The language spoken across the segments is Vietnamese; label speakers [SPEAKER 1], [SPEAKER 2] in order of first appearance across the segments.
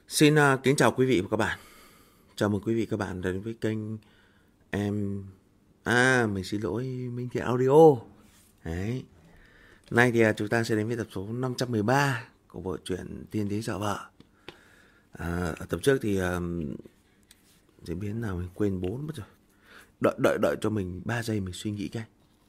[SPEAKER 1] Xin kính chào quý vị và các bạn. Chào mừng quý vị và các bạn đến với kênh em. Mình xin lỗi Minh Thiện Audio. Đấy. Nay thì chúng ta sẽ đến với tập số 513 của bộ truyện Tiên Đế Dạo Vợ. Ở tập trước thì diễn biến nào mình quên 4 mất rồi. Đợi cho mình 3 giây mình suy nghĩ cái.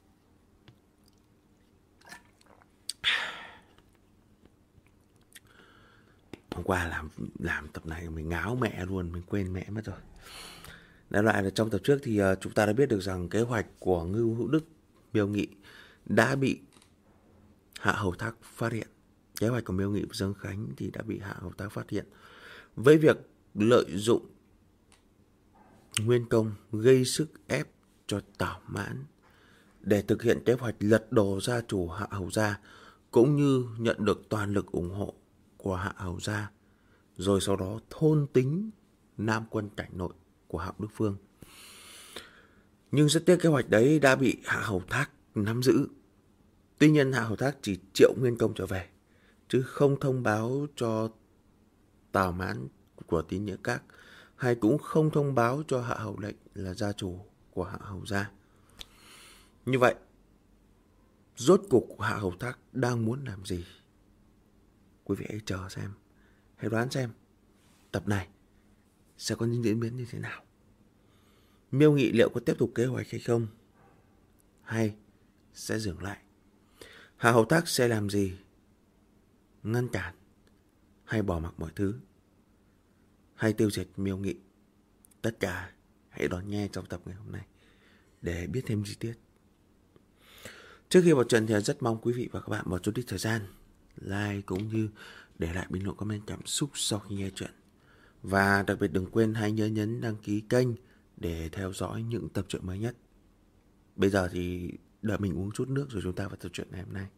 [SPEAKER 1] Hôm qua làm tập này mình ngáo mẹ luôn, mình quên mẹ mất rồi. Đại loại là trong tập trước thì chúng ta đã biết được rằng kế hoạch của Ngưu Hữu Đức, Miêu Nghị đã bị Hạ Hầu Thác phát hiện. Kế hoạch của Miêu Nghị và Dương Khánh thì đã bị Hạ Hầu Thác phát hiện với việc lợi dụng nguyên công gây sức ép cho Tào Mãn để thực hiện kế hoạch lật đổ gia chủ Hạ Hầu gia, cũng như nhận được toàn lực ủng hộ của Hạ Hầu gia, rồi sau đó thôn tính Nam quân cảnh nội của Hạo Đức Phương. Nhưng rất tiếc kế hoạch đấy đã bị Hạ Hầu Thác nắm giữ. Tuy nhiên Hạ Hầu Thác chỉ triệu nguyên công trở về, chứ không thông báo cho Tào Mãn của Tín Nghĩa Các, hay cũng không thông báo cho Hạ Hầu Lệnh là gia chủ của Hạ Hầu gia. Như vậy, rốt cuộc Hạ Hầu Thác đang muốn làm gì? Quý vị hãy chờ xem, hãy đoán xem tập này sẽ có những diễn biến như thế nào. Miêu Nghị liệu có tiếp tục kế hoạch hay không, hay sẽ dừng lại? Hạ Hầu Thác sẽ làm gì? Ngăn cản hay bỏ mặc mọi thứ, hay tiêu diệt Miêu Nghị? Tất cả hãy đón nghe trong tập ngày hôm nay để biết thêm chi tiết. Trước khi vào trận thì rất mong quý vị và các bạn một chút ít thời gian like cũng như để lại bình luận comment cảm xúc sau khi nghe chuyện. Và đặc biệt đừng quên hãy nhớ nhấn đăng ký kênh để theo dõi những tập truyện mới nhất. Bây giờ thì đợi mình uống chút nước rồi chúng ta vào tập truyện ngày hôm nay.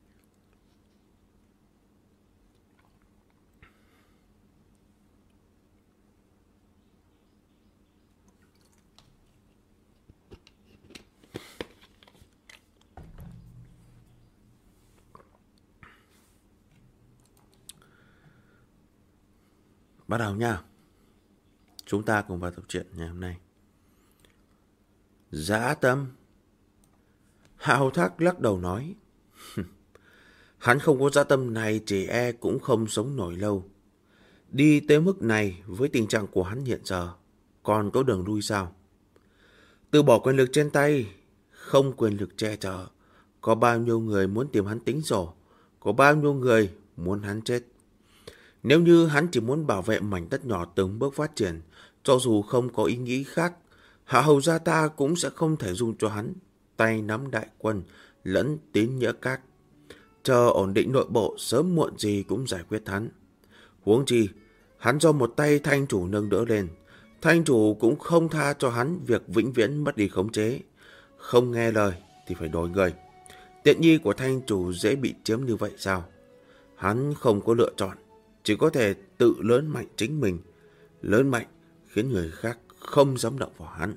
[SPEAKER 1] Bắt đầu nha. Chúng ta cùng vào tập truyện ngày hôm nay. Dã tâm. Hạ Hầu Thác lắc đầu nói, hắn không có dã tâm này chỉ e cũng không sống nổi lâu. Đi tới mức này với tình trạng của hắn hiện giờ, còn có đường lui sao? Từ bỏ quyền lực trên tay, không quyền lực che chở, có bao nhiêu người muốn tìm hắn tính sổ, có bao nhiêu người muốn hắn chết. Nếu như hắn chỉ muốn bảo vệ mảnh đất nhỏ từng bước phát triển, cho dù không có ý nghĩ khác, Hạ Hầu gia ta cũng sẽ không thể dung cho hắn tay nắm đại quân lẫn Tín Nghĩa Các. Chờ ổn định nội bộ, sớm muộn gì cũng giải quyết hắn. Huống chi, hắn do một tay thanh chủ nâng đỡ lên, thanh chủ cũng không tha cho hắn việc vĩnh viễn mất đi khống chế. Không nghe lời thì phải đổi người. Tiện nghi của thanh chủ dễ bị chiếm như vậy sao? Hắn không có lựa chọn, chỉ có thể tự lớn mạnh chính mình. Lớn mạnh khiến người khác không dám động vào hắn.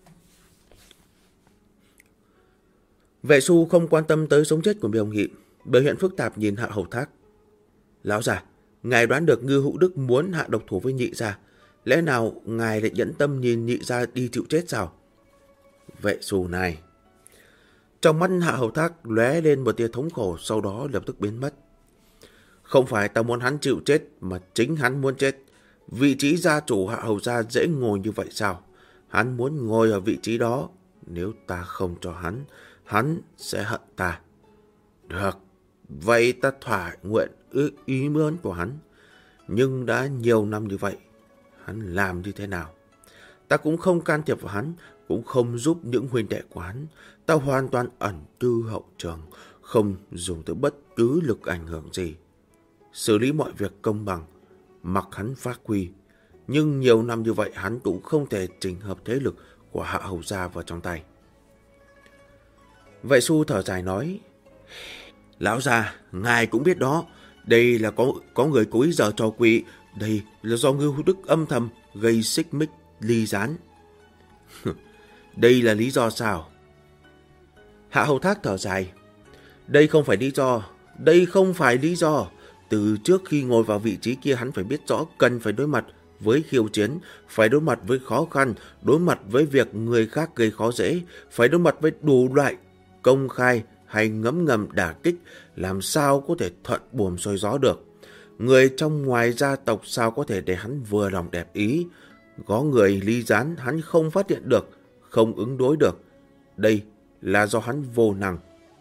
[SPEAKER 1] Vệ Xu không quan tâm tới sống chết của Miêu Nghị, biểu hiện phức tạp nhìn Hạ Hầu Thác. Lão già, ngài đoán được Ngưu Hữu Đức muốn hạ độc thủ với Nhị gia, lẽ nào ngài lại nhẫn tâm nhìn Nhị gia đi chịu chết sao? Vệ Xu này. Trong mắt Hạ Hầu Thác lóe lên một tia thống khổ, sau đó lập tức biến mất. Không phải ta muốn hắn chịu chết, mà chính hắn muốn chết. Vị trí gia chủ Hạ Hầu gia dễ ngồi như vậy sao? Hắn muốn ngồi ở vị trí đó. Nếu ta không cho hắn, hắn sẽ hận ta. Được, vậy ta thỏa nguyện ý muốn của hắn. Nhưng đã nhiều năm như vậy, hắn làm như thế nào? Ta cũng không can thiệp vào hắn, cũng không giúp những huynh đệ của hắn. Ta hoàn toàn ẩn cư hậu trường, không dùng tới bất cứ lực ảnh hưởng gì. Xử lý mọi việc công bằng, mặc hắn phát huy. Nhưng nhiều năm như vậy hắn cũng không thể chỉnh hợp thế lực của Hạ Hầu gia vào trong tay. Vệ Xu thở dài nói, lão già, ngài cũng biết đó, đây là có người cố ý giở trò quỷ, đây là do Ngưu Hữu Đức âm thầm gây xích mích ly gián. Đây là lý do sao? Hạ Hầu Thác thở dài, đây không phải lý do, Từ trước khi ngồi vào vị trí kia hắn phải biết rõ cần phải đối mặt với khiêu chiến, phải đối mặt với khó khăn, đối mặt với việc người khác gây khó dễ, phải đối mặt với đủ loại công khai hay ngấm ngầm đả kích, làm sao có thể thuận buồm xuôi gió được. Người trong ngoài gia tộc sao có thể để hắn vừa lòng đẹp ý. Có người ly gián hắn không phát hiện được, không ứng đối được. Đây là do hắn vô năng.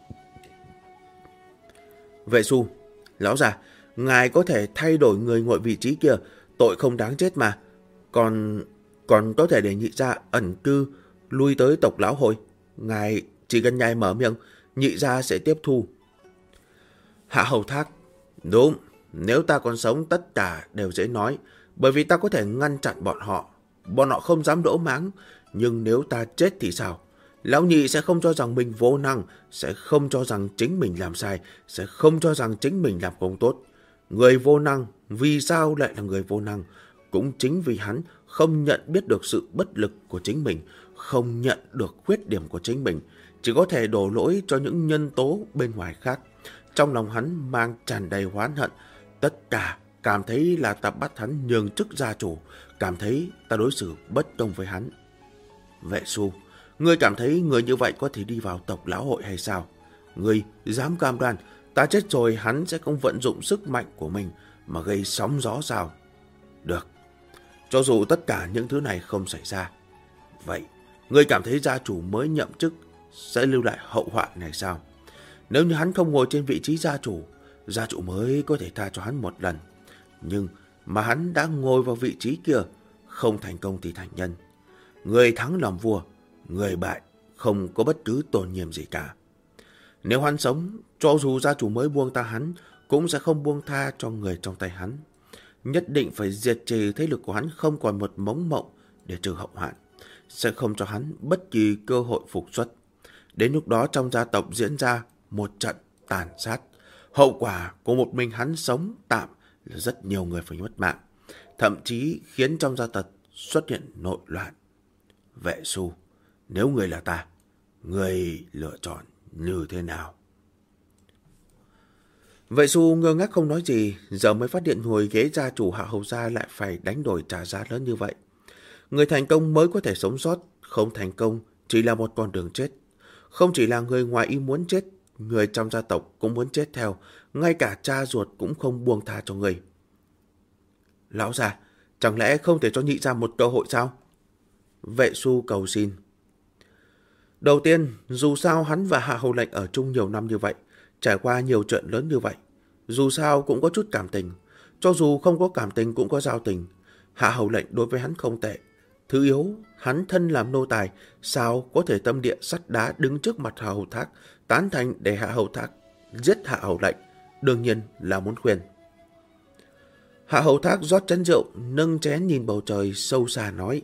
[SPEAKER 1] Vệ Xu, lão già, ngài có thể thay đổi người ngồi vị trí kia, tội không đáng chết mà. Còn có thể để nhị gia ẩn cư lui tới tộc lão hội. Ngài chỉ cần nhai mở miệng, nhị gia sẽ tiếp thu. Hạ Hầu Thác, đúng, nếu ta còn sống tất cả đều dễ nói, bởi vì ta có thể ngăn chặn bọn họ. Bọn họ không dám đỗ máng, nhưng nếu ta chết thì sao? Lão nhị sẽ không cho rằng mình vô năng, sẽ không cho rằng chính mình làm sai, sẽ không cho rằng chính mình làm không tốt. Người vô năng, vì sao lại là người vô năng? Cũng chính vì hắn không nhận biết được sự bất lực của chính mình, không nhận được khuyết điểm của chính mình, chỉ có thể đổ lỗi cho những nhân tố bên ngoài khác. Trong lòng hắn mang tràn đầy oán hận, tất cả cảm thấy là ta bắt hắn nhường chức gia chủ, cảm thấy ta đối xử bất công với hắn. Vệ Xu, ngươi cảm thấy người như vậy có thể đi vào tộc lão hội hay sao? Ngươi dám cam đoan ta chết rồi hắn sẽ không vận dụng sức mạnh của mình mà gây sóng gió sao? Được, cho dù tất cả những thứ này không xảy ra, vậy ngươi cảm thấy gia chủ mới nhậm chức sẽ lưu lại hậu họa này sao? Nếu như hắn không ngồi trên vị trí gia chủ mới có thể tha cho hắn một lần. Nhưng mà hắn đã ngồi vào vị trí kia, không thành công thì thành nhân. Người thắng làm vua, người bại không có bất cứ tôn nghiêm gì cả. Nếu hắn sống, cho dù gia chủ mới buông tha hắn, cũng sẽ không buông tha cho người trong tay hắn. Nhất định phải diệt trừ thế lực của hắn không còn một mống mộng để trừ hậu hoạn, sẽ không cho hắn bất kỳ cơ hội phục xuất. Đến lúc đó trong gia tộc diễn ra một trận tàn sát. Hậu quả của một mình hắn sống tạm là rất nhiều người phải mất mạng, thậm chí khiến trong gia tộc xuất hiện nội loạn. Vệ Xu, nếu người là ta, người lựa chọn như thế nào? Vệ Xu ngơ ngác không nói gì, giờ mới phát hiện hồi ghế gia chủ Hạ Hầu gia lại phải đánh đổi trả giá lớn như vậy. Người thành công mới có thể sống sót, không thành công chỉ là một con đường chết. Không chỉ là người ngoài ý muốn chết, người trong gia tộc cũng muốn chết theo, ngay cả cha ruột cũng không buông tha cho người. Lão già, chẳng lẽ không thể cho nhị gia một cơ hội sao? Vệ Xu cầu xin. Đầu tiên, dù sao hắn và Hạ Hầu Lệnh ở chung nhiều năm như vậy, trải qua nhiều chuyện lớn như vậy, dù sao cũng có chút cảm tình. Cho dù không có cảm tình cũng có giao tình. Hạ Hầu Lệnh đối với hắn không tệ. Thứ yếu, hắn thân làm nô tài, sao có thể tâm địa sắt đá đứng trước mặt Hạ Hầu Thác, tán thành để Hạ Hầu Thác giết Hạ Hầu Lệnh, đương nhiên là muốn khuyên. Hạ Hầu Thác rót chén rượu, nâng chén nhìn bầu trời sâu xa nói: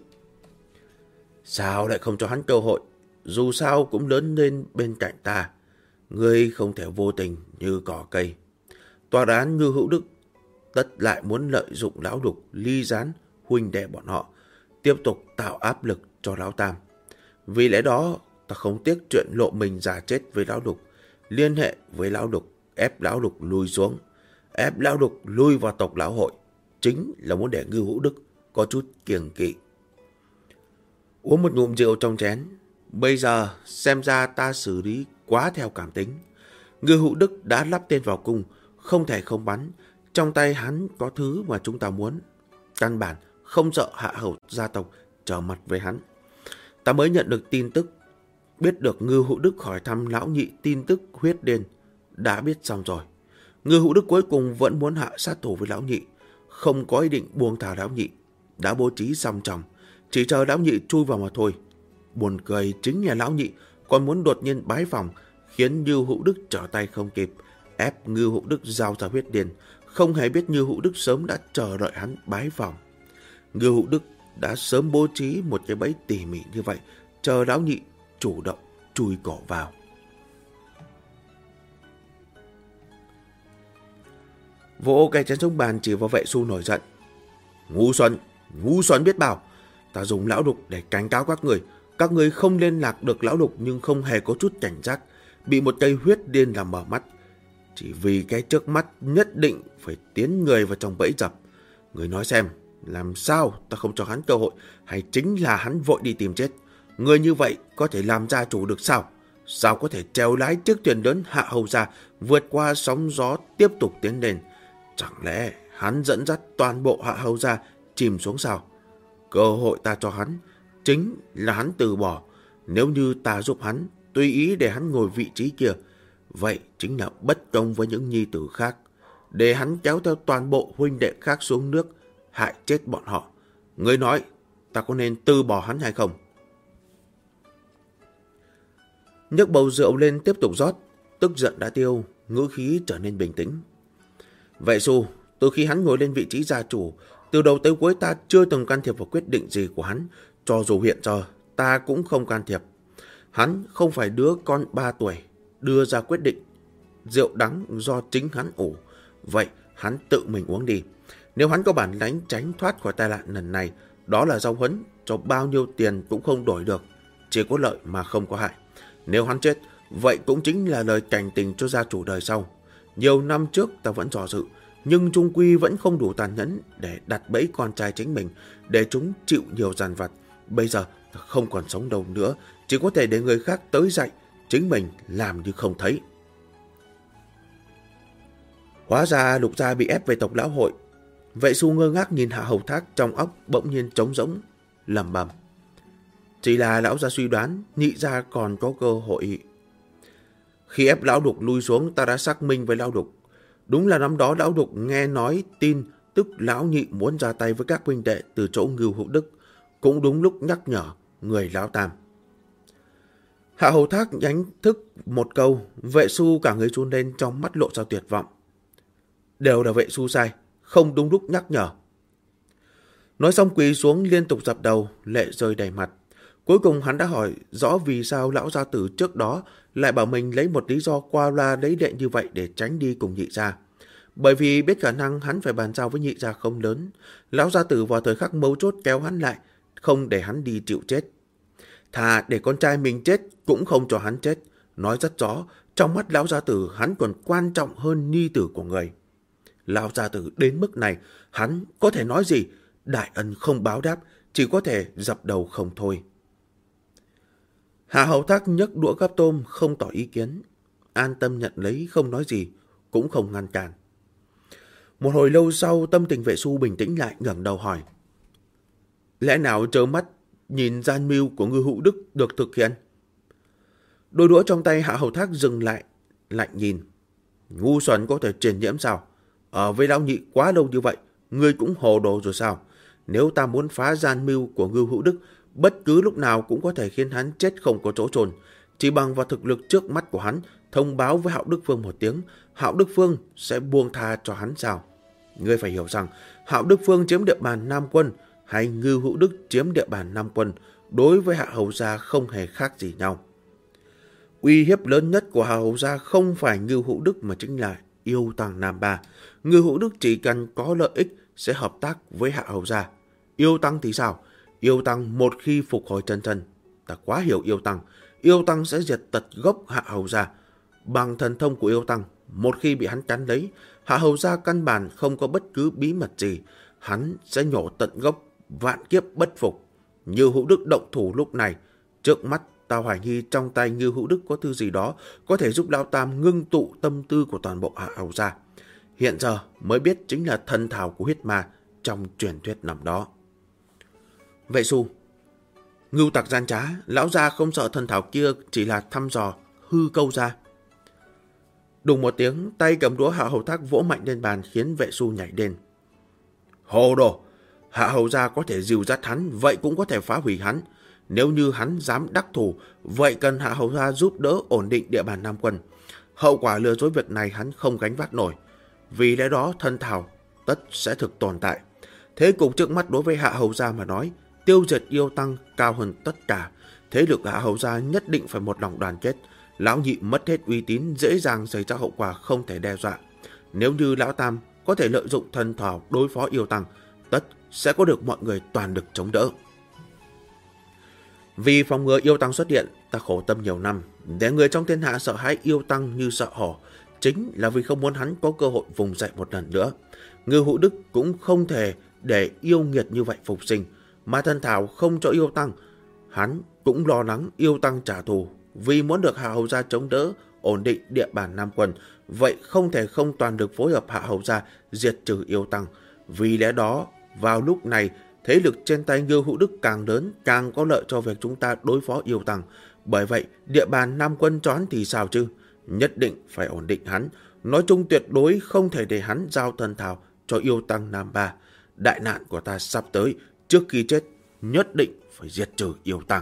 [SPEAKER 1] Sao lại không cho hắn cơ hội? Dù sao cũng lớn lên bên cạnh ta. Ngươi không thể vô tình như cỏ cây. Tòa án Ngưu Hữu Đức tất lại muốn lợi dụng lão Lục, ly gián, huynh đệ bọn họ, tiếp tục tạo áp lực cho lão Tam. Vì lẽ đó, ta không tiếc chuyện lộ mình giả chết với lão Lục, liên hệ với lão Lục, ép lão Lục lùi xuống, ép lão Lục lui vào tộc lão hội, chính là muốn để Ngưu Hữu Đức có chút kiêng kỵ. Uống một ngụm rượu trong chén. Bây giờ xem ra ta xử lý quá theo cảm tính. Ngưu Hữu Đức đã lắp tên vào cung, không thể không bắn. Trong tay hắn có thứ mà chúng ta muốn. Căn bản không sợ Hạ Hầu gia tộc trở mặt với hắn. Ta mới nhận được tin tức, biết được Ngưu Hữu Đức hỏi thăm lão nhị tin tức huyết đền. Đã biết xong rồi. Ngưu Hữu Đức cuối cùng vẫn muốn hạ sát thủ với lão nhị, không có ý định buông thả lão nhị. Đã bố trí xong chồng, chỉ chờ lão nhị chui vào mà thôi. Buồn cười chính là lão nhị còn muốn đột nhiên bái phòng, khiến Ngưu Hữu Đức trở tay không kịp, ép Ngưu Hữu Đức giao ra huyết điền, không hề biết Ngưu Hữu Đức sớm đã chờ đợi hắn bái phòng. Ngưu Hữu Đức đã sớm bố trí một cái bẫy tỉ mỉ như vậy, chờ lão nhị chủ động chui cổ vào. Vỗ cái chén xuống bàn chỉ vào Vệ Xu nổi giận: Ngu xuẩn biết bảo. Ta dùng lão Lục để cảnh cáo các người không liên lạc được lão Lục nhưng không hề có chút cảnh giác, bị một cây huyết điên làm mở mắt. chỉ vì cái trước mắt nhất định phải tiến người vào trong bẫy dập. Người nói xem, làm sao ta không cho hắn cơ hội, hay chính là hắn vội đi tìm chết? Người như vậy có thể làm gia chủ được sao? Sao có thể trèo lái chiếc thuyền lớn Hạ Hầu gia vượt qua sóng gió tiếp tục tiến lên? Chẳng lẽ hắn dẫn dắt toàn bộ Hạ Hầu gia chìm xuống sao? Cơ hội ta cho hắn chính là hắn từ bỏ. Nếu như ta giúp hắn, tùy ý để hắn ngồi vị trí kia, vậy chính là bất công với những nhi tử khác. Để hắn kéo theo toàn bộ huynh đệ khác xuống nước, hại chết bọn họ. Ngươi nói, ta có nên từ bỏ hắn hay không? Nhấc bầu rượu lên tiếp tục rót, tức giận đã tiêu, ngữ khí trở nên bình tĩnh. Vậy Xu, từ khi hắn ngồi lên vị trí gia chủ, từ đầu tới cuối ta chưa từng can thiệp vào quyết định gì của hắn, cho dù hiện giờ ta cũng không can thiệp. Hắn không phải đứa con 3 tuổi, đưa ra quyết định rượu đắng do chính hắn ủ. Vậy hắn tự mình uống đi. Nếu hắn có bản lĩnh tránh thoát khỏi tai nạn lần này, đó là giáo huấn, cho bao nhiêu tiền cũng không đổi được, chỉ có lợi mà không có hại. Nếu hắn chết, vậy cũng chính là lời cảnh tình cho gia chủ đời sau. Nhiều năm trước ta vẫn dò dự, nhưng chung quy vẫn không đủ tàn nhẫn để đặt bẫy con trai chính mình, để chúng chịu nhiều dằn vặt. Bây giờ ta không còn sống đâu nữa, chỉ có thể để người khác tới dạy, chính mình làm như không thấy. Hóa ra Lục gia bị ép về tộc lão hội. Vệ Xu ngơ ngác nhìn Hạ Hầu Thác, trong óc bỗng nhiên trống rỗng, lẩm bẩm: chỉ là lão gia suy đoán Nhị gia còn có cơ hội. Khi ép lão Đục lui xuống, ta đã xác minh với lão Đục. Đúng là năm đó lão Đục nghe nói tin tức lão Nhị muốn ra tay với các huynh đệ từ chỗ Ngưu Hữu Đức, cũng đúng lúc nhắc nhở người lão Tam. Hạ Hầu Thác đánh thức một câu, Vệ Xu cả người run lên, trong mắt lộ ra tuyệt vọng. Đều là Vệ Xu sai, không đúng lúc nhắc nhở. Nói xong quỳ xuống liên tục dập đầu, lệ rơi đầy mặt. Cuối cùng hắn đã hỏi rõ vì sao lão gia tử trước đó lại bảo mình lấy một lý do qua loa lấy lệ như vậy để tránh đi cùng Nhị gia. Bởi vì biết khả năng hắn phải bàn giao với Nhị gia không lớn, lão gia tử vào thời khắc mấu chốt kéo hắn lại, không để hắn đi chịu chết. Thà để con trai mình chết cũng không cho hắn chết. Nói rất rõ, trong mắt lão gia tử hắn còn quan trọng hơn nhi tử của người. Lão gia tử đến mức này, hắn có thể nói gì? Đại ân không báo đáp, chỉ có thể dập đầu không thôi. Hạ Hầu Thác nhấc đũa gắp tôm, không tỏ ý kiến. An tâm nhận lấy, không nói gì, cũng không ngăn cản. Một hồi lâu sau, tâm tình Vệ Xu bình tĩnh lại, ngẩng đầu hỏi: lẽ nào trơ mắt nhìn gian mưu của Ngưu Hữu Đức được thực hiện? Đôi đũa trong tay Hạ Hầu Thác dừng lại, lạnh nhìn. Ngu xuẩn có thể truyền nhiễm sao? Ở với lão Nhị quá lâu như vậy, ngươi cũng hồ đồ rồi sao? Nếu ta muốn phá gian mưu của Ngưu Hữu Đức, bất cứ lúc nào cũng có thể khiến hắn chết không có chỗ chôn. Chỉ bằng vào thực lực trước mắt của hắn, thông báo với Hạo Đức Phương một tiếng, Hạo Đức Phương sẽ buông tha cho hắn sao? Ngươi phải hiểu rằng, Hạo Đức Phương chiếm địa bàn Nam Quân hay Ngưu Hữu Đức chiếm địa bàn Nam Quân, đối với Hạ Hầu gia không hề khác gì nhau. Uy hiếp lớn nhất của Hạ Hầu gia không phải Ngưu Hữu Đức mà chính là Yêu Tăng Nam Ba. Ngưu Hữu Đức chỉ cần có lợi ích sẽ hợp tác với Hạ Hầu gia. Yêu Tăng thì sao? Yêu Tăng một khi phục hồi chân thân, ta quá hiểu Yêu Tăng sẽ diệt tận gốc Hạ Hầu gia. Bằng thần thông của Yêu Tăng, một khi bị hắn cắn lấy, Hạ Hầu gia căn bản không có bất cứ bí mật gì, hắn sẽ nhổ tận gốc, vạn kiếp bất phục. Ngưu Hữu Đức động thủ lúc này, trước mắt ta hoài nghi trong tay Ngưu Hữu Đức có thứ gì đó có thể giúp lão Tam ngưng tụ tâm tư của toàn bộ Hạ Hầu gia. Hiện giờ mới biết chính là thần thảo của huyết ma trong truyền thuyết năm đó. Vệ Xu, Ngưu tặc gian trá, lão gia không sợ thần thảo kia chỉ là thăm dò, hư câu ra. Đùng một tiếng, tay cầm đũa Hạ Hầu Thác vỗ mạnh lên bàn khiến Vệ Xu nhảy lên. Hồ đồ! Hạ Hầu gia có thể dìu dắt hắn, vậy cũng có thể phá hủy hắn. Nếu như hắn dám đắc thủ, vậy cần Hạ Hầu gia giúp đỡ ổn định địa bàn Nam Quân. Hậu quả lừa dối việc này hắn không gánh vác nổi. Vì lẽ đó thần thảo tất sẽ thực tồn tại. Thế cục trước mắt đối với Hạ Hầu gia mà nói, tiêu diệt Yêu Tăng cao hơn tất cả. Thế lực Hạ Hầu gia nhất định phải một lòng đoàn kết. Lão Nhị mất hết uy tín, dễ dàng xảy ra hậu quả không thể đe dọa. Nếu như lão Tam có thể lợi dụng thần thảo đối phó Yêu Tăng, tất sẽ có được mọi người toàn lực chống đỡ. Vì phòng ngừa Yêu Tăng xuất hiện, ta khổ tâm nhiều năm, để người trong thiên hạ sợ hãi Yêu Tăng như sợ hổ. chính là vì không muốn hắn có cơ hội vùng dậy một lần nữa. Ngưu Hữu Đức cũng không thể để yêu nghiệt như vậy phục sinh, mà Thần Thảo không cho Yêu Tăng. Hắn cũng lo lắng Yêu Tăng trả thù, vì muốn được Hạ Hầu gia chống đỡ, ổn định địa bàn Nam Quân. Vậy không thể không toàn lực phối hợp Hạ Hầu gia diệt trừ Yêu Tăng. Vì lẽ đó, vào lúc này, thế lực trên tay Ngưu Hữu Đức càng lớn, càng có lợi cho việc chúng ta đối phó Yêu Tăng. Bởi vậy, địa bàn Nam Quân cho hắn thì sao chứ? Nhất định phải ổn định hắn. Nói chung tuyệt đối không thể để hắn giao Thần Thảo cho Yêu Tăng Nam Ba. Đại nạn của ta sắp tới, trước khi chết nhất định phải diệt trừ Yêu Tăng.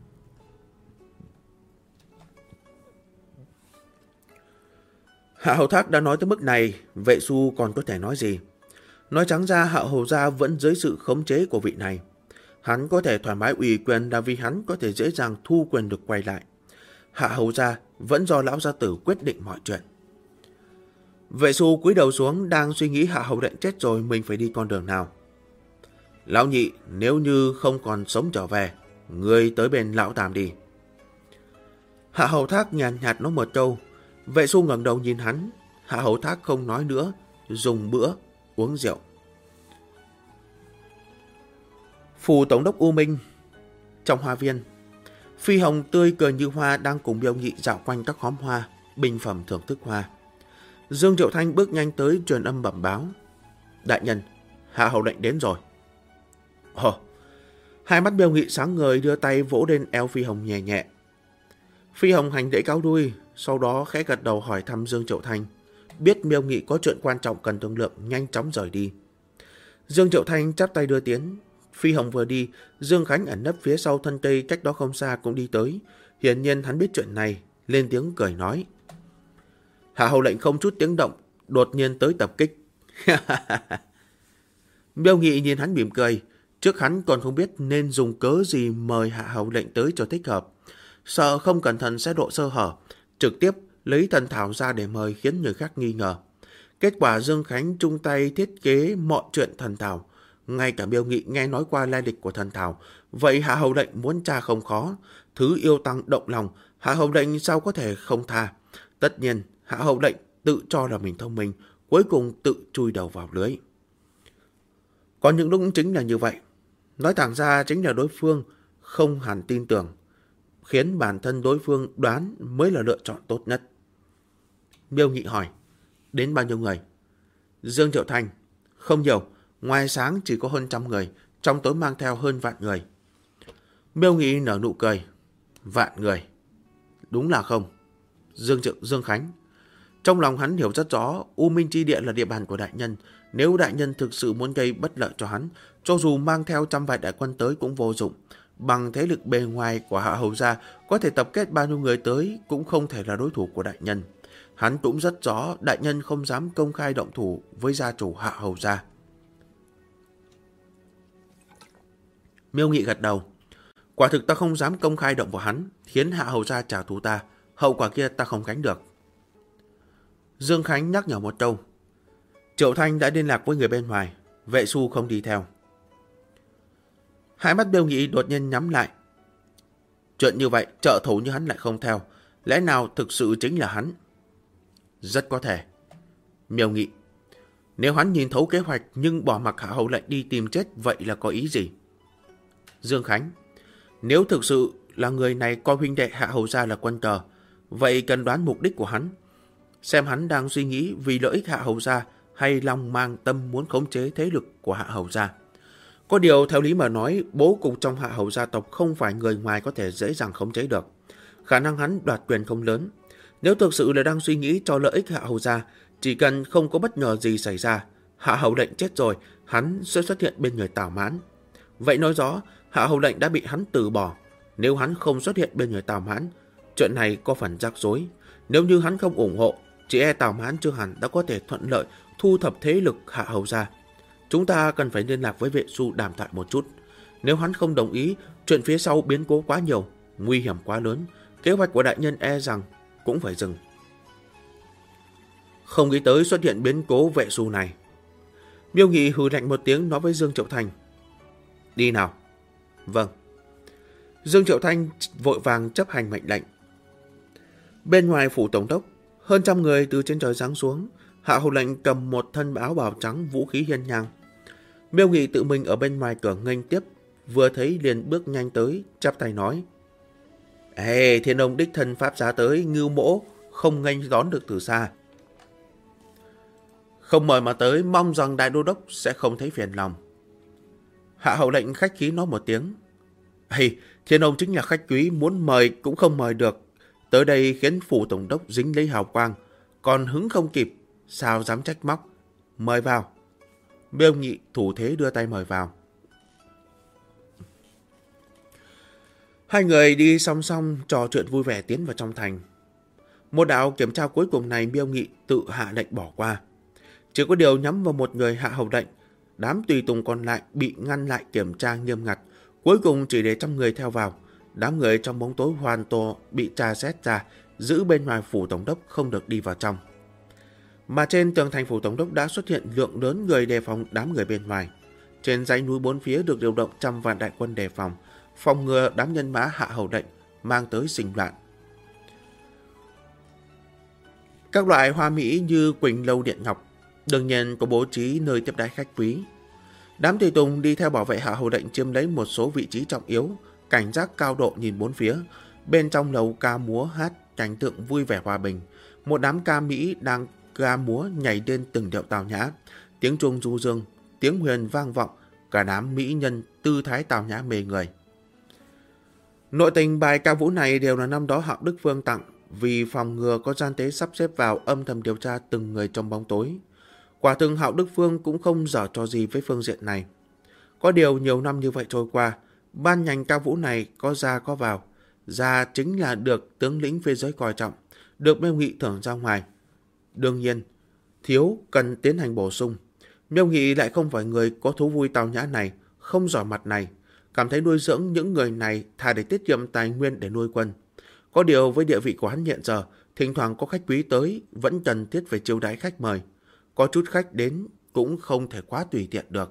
[SPEAKER 1] Hạ Hầu Thác đã nói tới mức này, Vệ Xu còn có thể nói gì? Nói trắng ra, Hạ Hầu gia vẫn dưới sự khống chế của vị này. Hắn có thể thoải mái ủy quyền là vì hắn có thể dễ dàng thu quyền được quay lại. Hạ Hầu gia vẫn do lão gia tử quyết định mọi chuyện. Vệ Xu cúi đầu xuống, đang suy nghĩ Hạ Hầu Lệnh chết rồi mình phải đi con đường nào. Lão nhị, nếu như không còn sống trở về, ngươi tới bên lão Tam đi. Hạ Hầu Thác nhàn nhạt nói một câu. Vệ Xu ngẩng đầu nhìn hắn. Hạ Hầu Thác không nói nữa, dùng bữa uống rượu. Phủ tổng đốc U Minh. Trong hoa viên, Phi Hồng tươi cười như hoa đang cùng Miêu Nghị dạo quanh các khóm hoa, bình phẩm thưởng thức hoa. Dương Triệu Thanh bước nhanh tới truyền âm bẩm báo. Đại nhân, Hạ Hầu Lệnh đến rồi. Ồ, hai mắt Miêu Nghị sáng ngời, đưa tay vỗ lên eo Phi Hồng nhẹ nhẹ. Phi Hồng hành lễ cáo đuôi, sau đó khẽ gật đầu hỏi thăm Dương Triệu Thanh. Biết Miêu Nghị có chuyện quan trọng cần thương lượng, nhanh chóng rời đi. Dương Triệu Thanh chắp tay đưa tiến. Phi Hồng vừa đi, Dương Khánh ẩn nấp phía sau thân cây cách đó không xa cũng đi tới. Hiển nhiên hắn biết chuyện này, lên tiếng cười nói. Hạ Hầu Lệnh không chút tiếng động, đột nhiên tới tập kích. Miêu Nghị nhìn hắn mỉm cười. Trước hắn còn không biết nên dùng cớ gì mời Hạ Hầu Lệnh tới cho thích hợp. Sợ không cẩn thận sẽ lộ sơ hở, trực tiếp lấy Thần Thảo ra để mời khiến người khác nghi ngờ. Kết quả Dương Khánh chung tay thiết kế mọi chuyện Thần Thảo. Ngay cả Miêu Nghị nghe nói qua lai lịch của Thần Thảo. Vậy Hạ Hầu Lệnh muốn tra không khó. Thứ Yêu Tăng động lòng, Hạ Hầu Lệnh sao có thể không tha. Tất nhiên, Hạ Hầu Lệnh tự cho là mình thông minh, cuối cùng tự chui đầu vào lưới. Có những lúc chính là như vậy. Nói thẳng ra chính là đối phương không hẳn tin tưởng, khiến bản thân đối phương đoán mới là lựa chọn tốt nhất. Miêu Nghị hỏi, đến bao nhiêu người? Dương Triệu Thanh, không nhiều, ngoài sáng chỉ có hơn 100 người, trong tối mang theo hơn vạn người. Miêu Nghị nở nụ cười, vạn người, đúng là không. Dương Khánh, trong lòng hắn hiểu rất rõ, U Minh Chi Địa là địa bàn của đại nhân. Nếu đại nhân thực sự muốn gây bất lợi cho hắn, cho dù mang theo 100 vạn đại quân tới cũng vô dụng. Bằng thế lực bề ngoài của Hạ Hầu gia, có thể tập kết bao nhiêu người tới cũng không thể là đối thủ của đại nhân. Hắn cũng rất rõ đại nhân không dám công khai động thủ với gia chủ Hạ Hầu gia. Miêu Nghị gật đầu. Quả thực ta không dám công khai động vào hắn, khiến Hạ Hầu gia trả thù ta. Hậu quả kia ta không gánh được. Dương Khánh nhắc nhở một câu. Triệu Thanh đã liên lạc với người bên ngoài, Vệ Xu không đi theo. Hai mắt Miêu Nghị đột nhiên nhắm lại. Chuyện như vậy, trợ thủ như hắn lại không theo, lẽ nào thực sự chính là hắn? Rất có thể. Miêu Nghị, nếu hắn nhìn thấu kế hoạch nhưng bỏ mặc Hạ Hầu Lệnh đi tìm chết, vậy là có ý gì? Dương Khánh, nếu thực sự là người này coi huynh đệ Hạ Hầu gia là quân cờ, vậy cần đoán mục đích của hắn. Xem hắn đang suy nghĩ vì lợi ích Hạ Hầu gia hay lòng mang tâm muốn khống chế thế lực của Hạ Hầu gia. Có điều theo lý mà nói, bố cục trong Hạ Hầu gia tộc không phải người ngoài có thể dễ dàng khống chế được. Khả năng hắn đoạt quyền không lớn. Nếu thực sự là đang suy nghĩ cho lợi ích Hạ Hầu gia, chỉ cần không có bất ngờ gì xảy ra, Hạ Hầu Lệnh chết rồi, hắn sẽ xuất hiện bên người Tào Mãn. Vậy nói rõ, Hạ Hầu Lệnh đã bị hắn từ bỏ. Nếu hắn không xuất hiện bên người Tào Mãn, chuyện này có phần rắc rối. Nếu như hắn không ủng hộ, chỉ e Tào Mãn chưa hẳn đã có thể thuận lợi thu thập thế lực Hạ Hầu gia. Chúng ta cần phải liên lạc với Vệ Xu đàm thoại một chút. Nếu hắn không đồng ý, chuyện phía sau biến cố quá nhiều, nguy hiểm quá lớn, kế hoạch của đại nhân e rằng cũng phải dừng. Không nghĩ tới xuất hiện biến cố Vệ Xu này. Miêu Nghị hừ lạnh một tiếng nói với Dương Triệu Thanh. Đi nào. Vâng. Dương Triệu Thanh vội vàng chấp hành mệnh lệnh. Bên ngoài phủ tổng đốc, Hơn trăm người từ trên trời giáng xuống. Hạ hầu lệnh cầm một thân áo bào trắng, vũ khí hiên ngang. Miêu Nghị tự mình ở bên ngoài cửa nghênh tiếp, vừa thấy liền bước nhanh tới, chắp tay nói: Ê, Thiên Ông đích thân pháp giá tới, Ngưu Mỗ không nghênh đón được từ xa. Không mời mà tới, mong rằng đại đô đốc sẽ không thấy phiền lòng. Hạ hầu lệnh khách khí nói một tiếng: Ê, Thiên Ông chính là khách quý, muốn mời cũng không mời được. Tới đây khiến phủ tổng đốc dính lấy hào quang, còn hứng không kịp, sao dám trách móc. Mời vào. Miêu Nghị thủ thế đưa tay mời vào. Hai người đi song song trò chuyện vui vẻ tiến vào trong thành. Một đạo kiểm tra cuối cùng này Miêu Nghị tự hạ lệnh bỏ qua. Chỉ có điều nhắm vào một người hạ hầu lệnh, đám tùy tùng còn lại bị ngăn lại kiểm tra nghiêm ngặt. Cuối cùng chỉ để 100 người theo vào. Đám người trong bóng tối hoàn toàn bị tra xét ra, giữ bên ngoài phủ tổng đốc không được đi vào trong. Mà trên tường thành phủ tổng đốc đã xuất hiện lượng lớn người đề phòng đám người bên ngoài. Trên dãy núi bốn phía được điều động 100 vạn đại quân đề phòng ngừa đám nhân mã hạ hầu lệnh mang tới sinh loạn. Các loại hoa mỹ như Quỳnh Lâu Điện Ngọc đương nhiên có bố trí nơi tiếp đãi khách quý. Đám tùy tùng đi theo bảo vệ hạ hầu lệnh chiếm lấy một số vị trí trọng yếu, cảnh giác cao độ nhìn bốn phía. Bên trong lầu ca múa hát, cảnh tượng vui vẻ hòa bình. Một đám ca mỹ đang ca múa nhảy lên từng điệu tào nhã, tiếng chuông du dương, tiếng huyền vang vọng, cả đám mỹ nhân tư thái tào nhã mê người. Nội tình bài ca vũ này đều là năm đó Hạo Đức Vương tặng, vì phòng ngừa có gian tế sắp xếp vào âm thầm điều tra từng người trong bóng tối. Quả thực Hạo Đức Vương cũng không dở trò gì với phương diện này. Có điều nhiều năm như vậy trôi qua, ban nhành ca vũ này có ra có vào. Ra chính là được tướng lĩnh phía dưới coi trọng, được Miêu Nghị thưởng ra ngoài. Đương nhiên, thiếu cần tiến hành bổ sung. Miêu Nghị lại không phải người có thú vui tào nhã này, không giỏi mặt này. Cảm thấy nuôi dưỡng những người này thà để tiết kiệm tài nguyên để nuôi quân. Có điều với địa vị của hắn hiện giờ, thỉnh thoảng có khách quý tới, vẫn cần thiết phải chiêu đãi khách mời. Có chút khách đến cũng không thể quá tùy tiện được.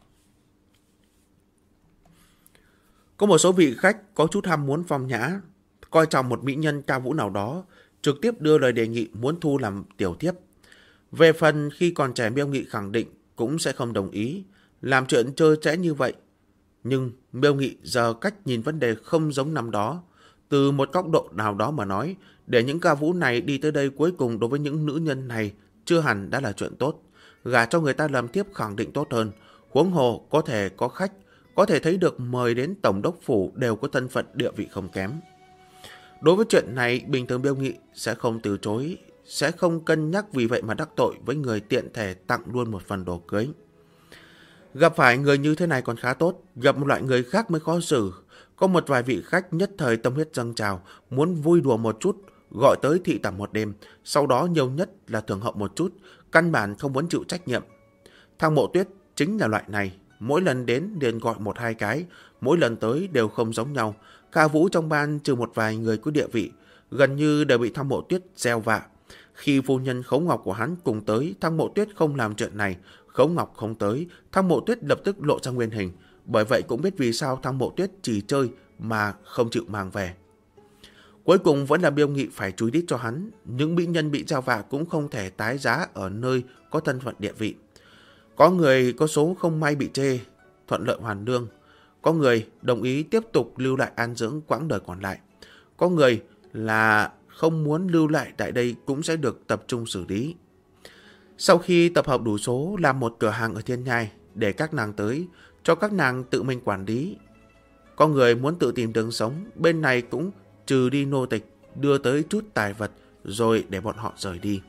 [SPEAKER 1] Có một số vị khách có chút ham muốn phong nhã, coi trọng một mỹ nhân ca vũ nào đó, trực tiếp đưa lời đề nghị muốn thu làm tiểu thiếp. Về phần khi còn trẻ, Miêu Nghị khẳng định cũng sẽ không đồng ý làm chuyện trơ trẽ như vậy. Nhưng Miêu Nghị giờ cách nhìn vấn đề không giống năm đó. Từ một góc độ nào đó mà nói, để những ca vũ này đi tới đây cuối cùng đối với những nữ nhân này chưa hẳn đã là chuyện tốt. Gả cho người ta làm thiếp khẳng định tốt hơn. Huống hồ có thể có khách, có thể thấy được mời đến tổng đốc phủ đều có thân phận địa vị không kém. Đối với chuyện này, bình thường Miêu Nghị sẽ không từ chối, sẽ không cân nhắc vì vậy mà đắc tội với người tiện thể tặng luôn một phần đồ cưới. Gặp phải người như thế này còn khá tốt, gặp một loại người khác mới khó xử. Có một vài vị khách nhất thời tâm huyết dâng trào, muốn vui đùa một chút, gọi tới thị tẩm một đêm, sau đó nhiều nhất là thưởng hậu một chút, căn bản không muốn chịu trách nhiệm. Thang Mộ Tuyết chính là loại này, mỗi lần đến liền gọi 1-2 cái, mỗi lần tới đều không giống nhau. Ca vũ trong ban trừ một vài người có địa vị, gần như đều bị Thang Mộ Tuyết gieo vạ. Khi phu nhân Khấu Ngọc của hắn cùng tới, Thang Mộ Tuyết không làm chuyện này. Khấu Ngọc không tới, Thang Mộ Tuyết lập tức lộ ra nguyên hình. Bởi vậy cũng biết vì sao Thang Mộ Tuyết chỉ chơi mà không chịu mang về. Cuối cùng vẫn là Miêu Nghị phải chú ý đích cho hắn. Những mỹ nhân bị giao vạ cũng không thể tái giá ở nơi có thân phận địa vị. Có người có số không may bị chê, thuận lợi hoàn lương. Có người đồng ý tiếp tục lưu lại an dưỡng quãng đời còn lại. Có người là không muốn lưu lại tại đây cũng sẽ được tập trung xử lý. Sau khi tập hợp đủ số, làm một cửa hàng ở Thiên Nhai để các nàng tới, cho các nàng tự mình quản lý. Có người muốn tự tìm đường sống, bên này cũng trừ đi nô tịch, đưa tới chút tài vật rồi để bọn họ rời đi.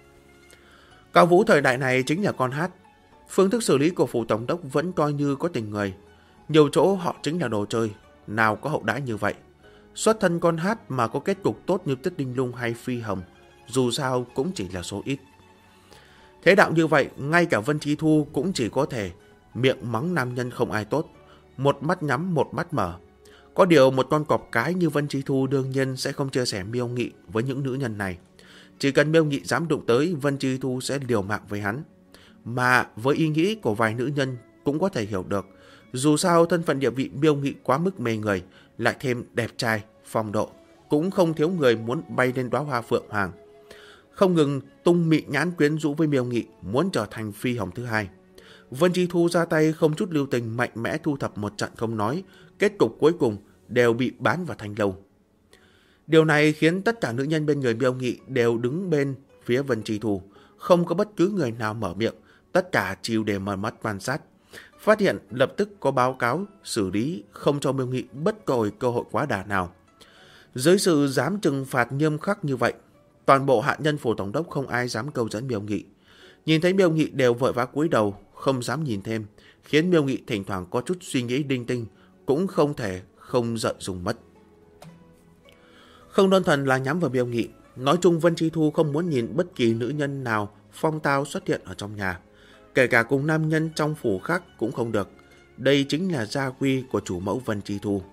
[SPEAKER 1] Ca vũ thời đại này chính là con hát. Phương thức xử lý của phủ tổng đốc vẫn coi như có tình người. Nhiều chỗ họ chính là đồ chơi, nào có hậu đãi như vậy. Xuất thân con hát mà có kết cục tốt như Tuyết Đinh Lung hay Phi Hồng, dù sao cũng chỉ là số ít. Thế đạo như vậy, ngay cả Vân Chi Thu cũng chỉ có thể miệng mắng nam nhân không ai tốt, một mắt nhắm một mắt mở. Có điều một con cọp cái như Vân Chi Thu đương nhiên sẽ không chia sẻ Miêu Nghị với những nữ nhân này. Chỉ cần Miêu Nghị dám đụng tới, Vân Chi Thu sẽ liều mạng với hắn. Mà với ý nghĩ của vài nữ nhân cũng có thể hiểu được. Dù sao thân phận địa vị Miêu Nghị quá mức mê người, lại thêm đẹp trai, phong độ, cũng không thiếu người muốn bay lên đóa hoa phượng hoàng. không ngừng tung mị nhãn quyến rũ với Miêu Nghị, muốn trở thành phi hồng thứ hai. Vân Chi Thu ra tay không chút lưu tình, mạnh mẽ thu thập một trận không nói, kết cục cuối cùng đều bị bán vào thanh lâu. Điều này khiến tất cả nữ nhân bên người Miêu Nghị đều đứng bên phía Vân Chi Thu, không có bất cứ người nào mở miệng, tất cả chịu để mở mắt quan sát. Phát hiện lập tức có báo cáo xử lý, không cho Miêu Nghị bất kỳ cơ hội quá đà nào. Dưới sự dám trừng phạt nghiêm khắc như vậy, toàn bộ hạ nhân phủ tổng đốc không ai dám câu dẫn Miêu Nghị. Nhìn thấy Miêu Nghị đều vội vã cúi đầu, không dám nhìn thêm, khiến Miêu Nghị thỉnh thoảng có chút suy nghĩ đinh tinh, cũng không thể không giận dùng mất. Không đơn thuần là nhắm vào Miêu Nghị, nói chung Vân Chi Thu không muốn nhìn bất kỳ nữ nhân nào phong tao xuất hiện ở trong nhà, kể cả cùng nam nhân trong phủ khác cũng không được. Đây chính là gia quy của chủ mẫu Vân Chi Thu.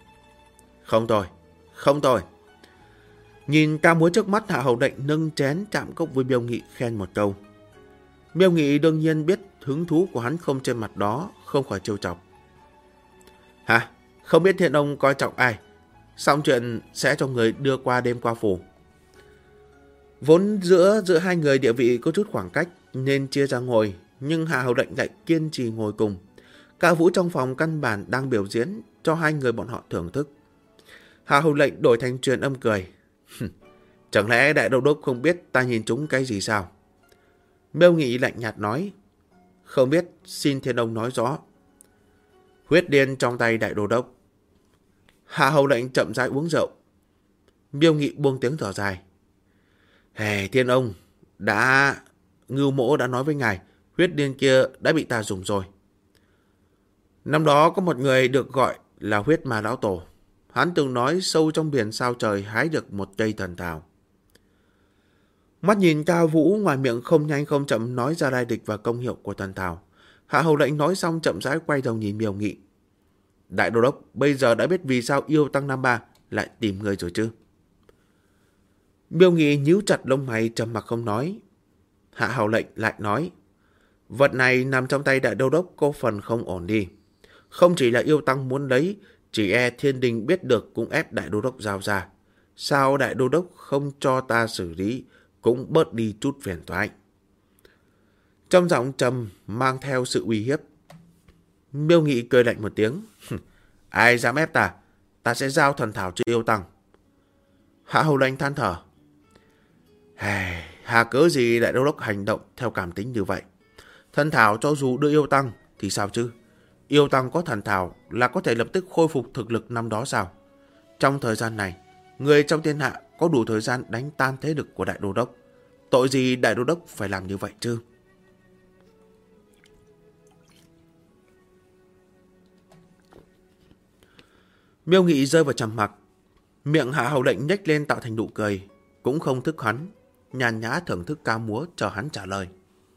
[SPEAKER 1] Không tồi. Nhìn ca múa trước mắt, Hạ Hầu Lệnh nâng chén chạm cốc với Miêu Nghị khen một câu. Miêu Nghị đương nhiên biết hứng thú của hắn không trên mặt đó, không khỏi trêu chọc. Hả? Không biết Thiên ông coi trọng ai? Xong chuyện sẽ cho người đưa qua đêm qua phủ. Vốn giữa hai người địa vị có chút khoảng cách nên chia ra ngồi, nhưng Hạ Hầu Lệnh lại kiên trì ngồi cùng. Ca vũ trong phòng căn bản đang biểu diễn cho hai người bọn họ thưởng thức. Hạ Hầu Lệnh đổi thành truyền âm cười. Chẳng lẽ đại đô đốc không biết ta nhìn chúng cái gì sao? Miêu Nghị lạnh nhạt nói. Không biết, xin Thiên ông nói rõ. Huyết điên trong tay đại đô đốc. Hạ Hầu Lệnh chậm rãi uống rượu. Miêu Nghị buông tiếng thở dài. Thiên ông, Ngưu Mỗ đã nói với ngài, huyết điên kia đã bị ta dùng rồi. Năm đó có một người được gọi là huyết ma lão tổ. Hắn từng nói sâu trong biển sao trời hái được một cây thần thảo. Mắt nhìn Ca Vũ ngoài miệng không nhanh không chậm nói ra lai lịch và công hiệu của thần thảo. Hạ Hầu Lệnh nói xong chậm rãi quay đầu nhìn Miêu Nghị. Đại đô đốc bây giờ đã biết vì sao yêu tăng Nam Ba lại tìm người rồi chứ? Miêu Nghị nhíu chặt lông mày trầm mặc không nói. Hạ Hầu Lệnh lại nói. Vật này nằm trong tay đại đô đốc có phần không ổn đi. Không chỉ là yêu tăng muốn lấy, chỉ e thiên đình biết được cũng ép đại đô đốc giao ra. Sao đại đô đốc không cho ta xử lý, cũng bớt đi chút phiền toái. Trong giọng trầm mang theo sự uy hiếp. Miêu Nghị cười lạnh một tiếng. Ai dám ép ta, ta sẽ giao thần thảo cho yêu tăng. Hạ Hầu Lệnh than thở. Hà cớ gì đại đô đốc hành động theo cảm tính như vậy? Thần thảo cho dù đưa yêu tăng thì sao chứ? Yêu tăng có thần thảo là có thể lập tức khôi phục thực lực năm đó sao? Trong thời gian này, người trong thiên hạ có đủ thời gian đánh tan thế lực của đại đô đốc. Tội gì đại đô đốc phải làm như vậy chứ? Miêu Nghị rơi vào trầm mặc. Miệng Hạ Hầu Lệnh nhếch lên tạo thành nụ cười, cũng không thức hắn, nhàn nhã thưởng thức ca múa chờ hắn trả lời.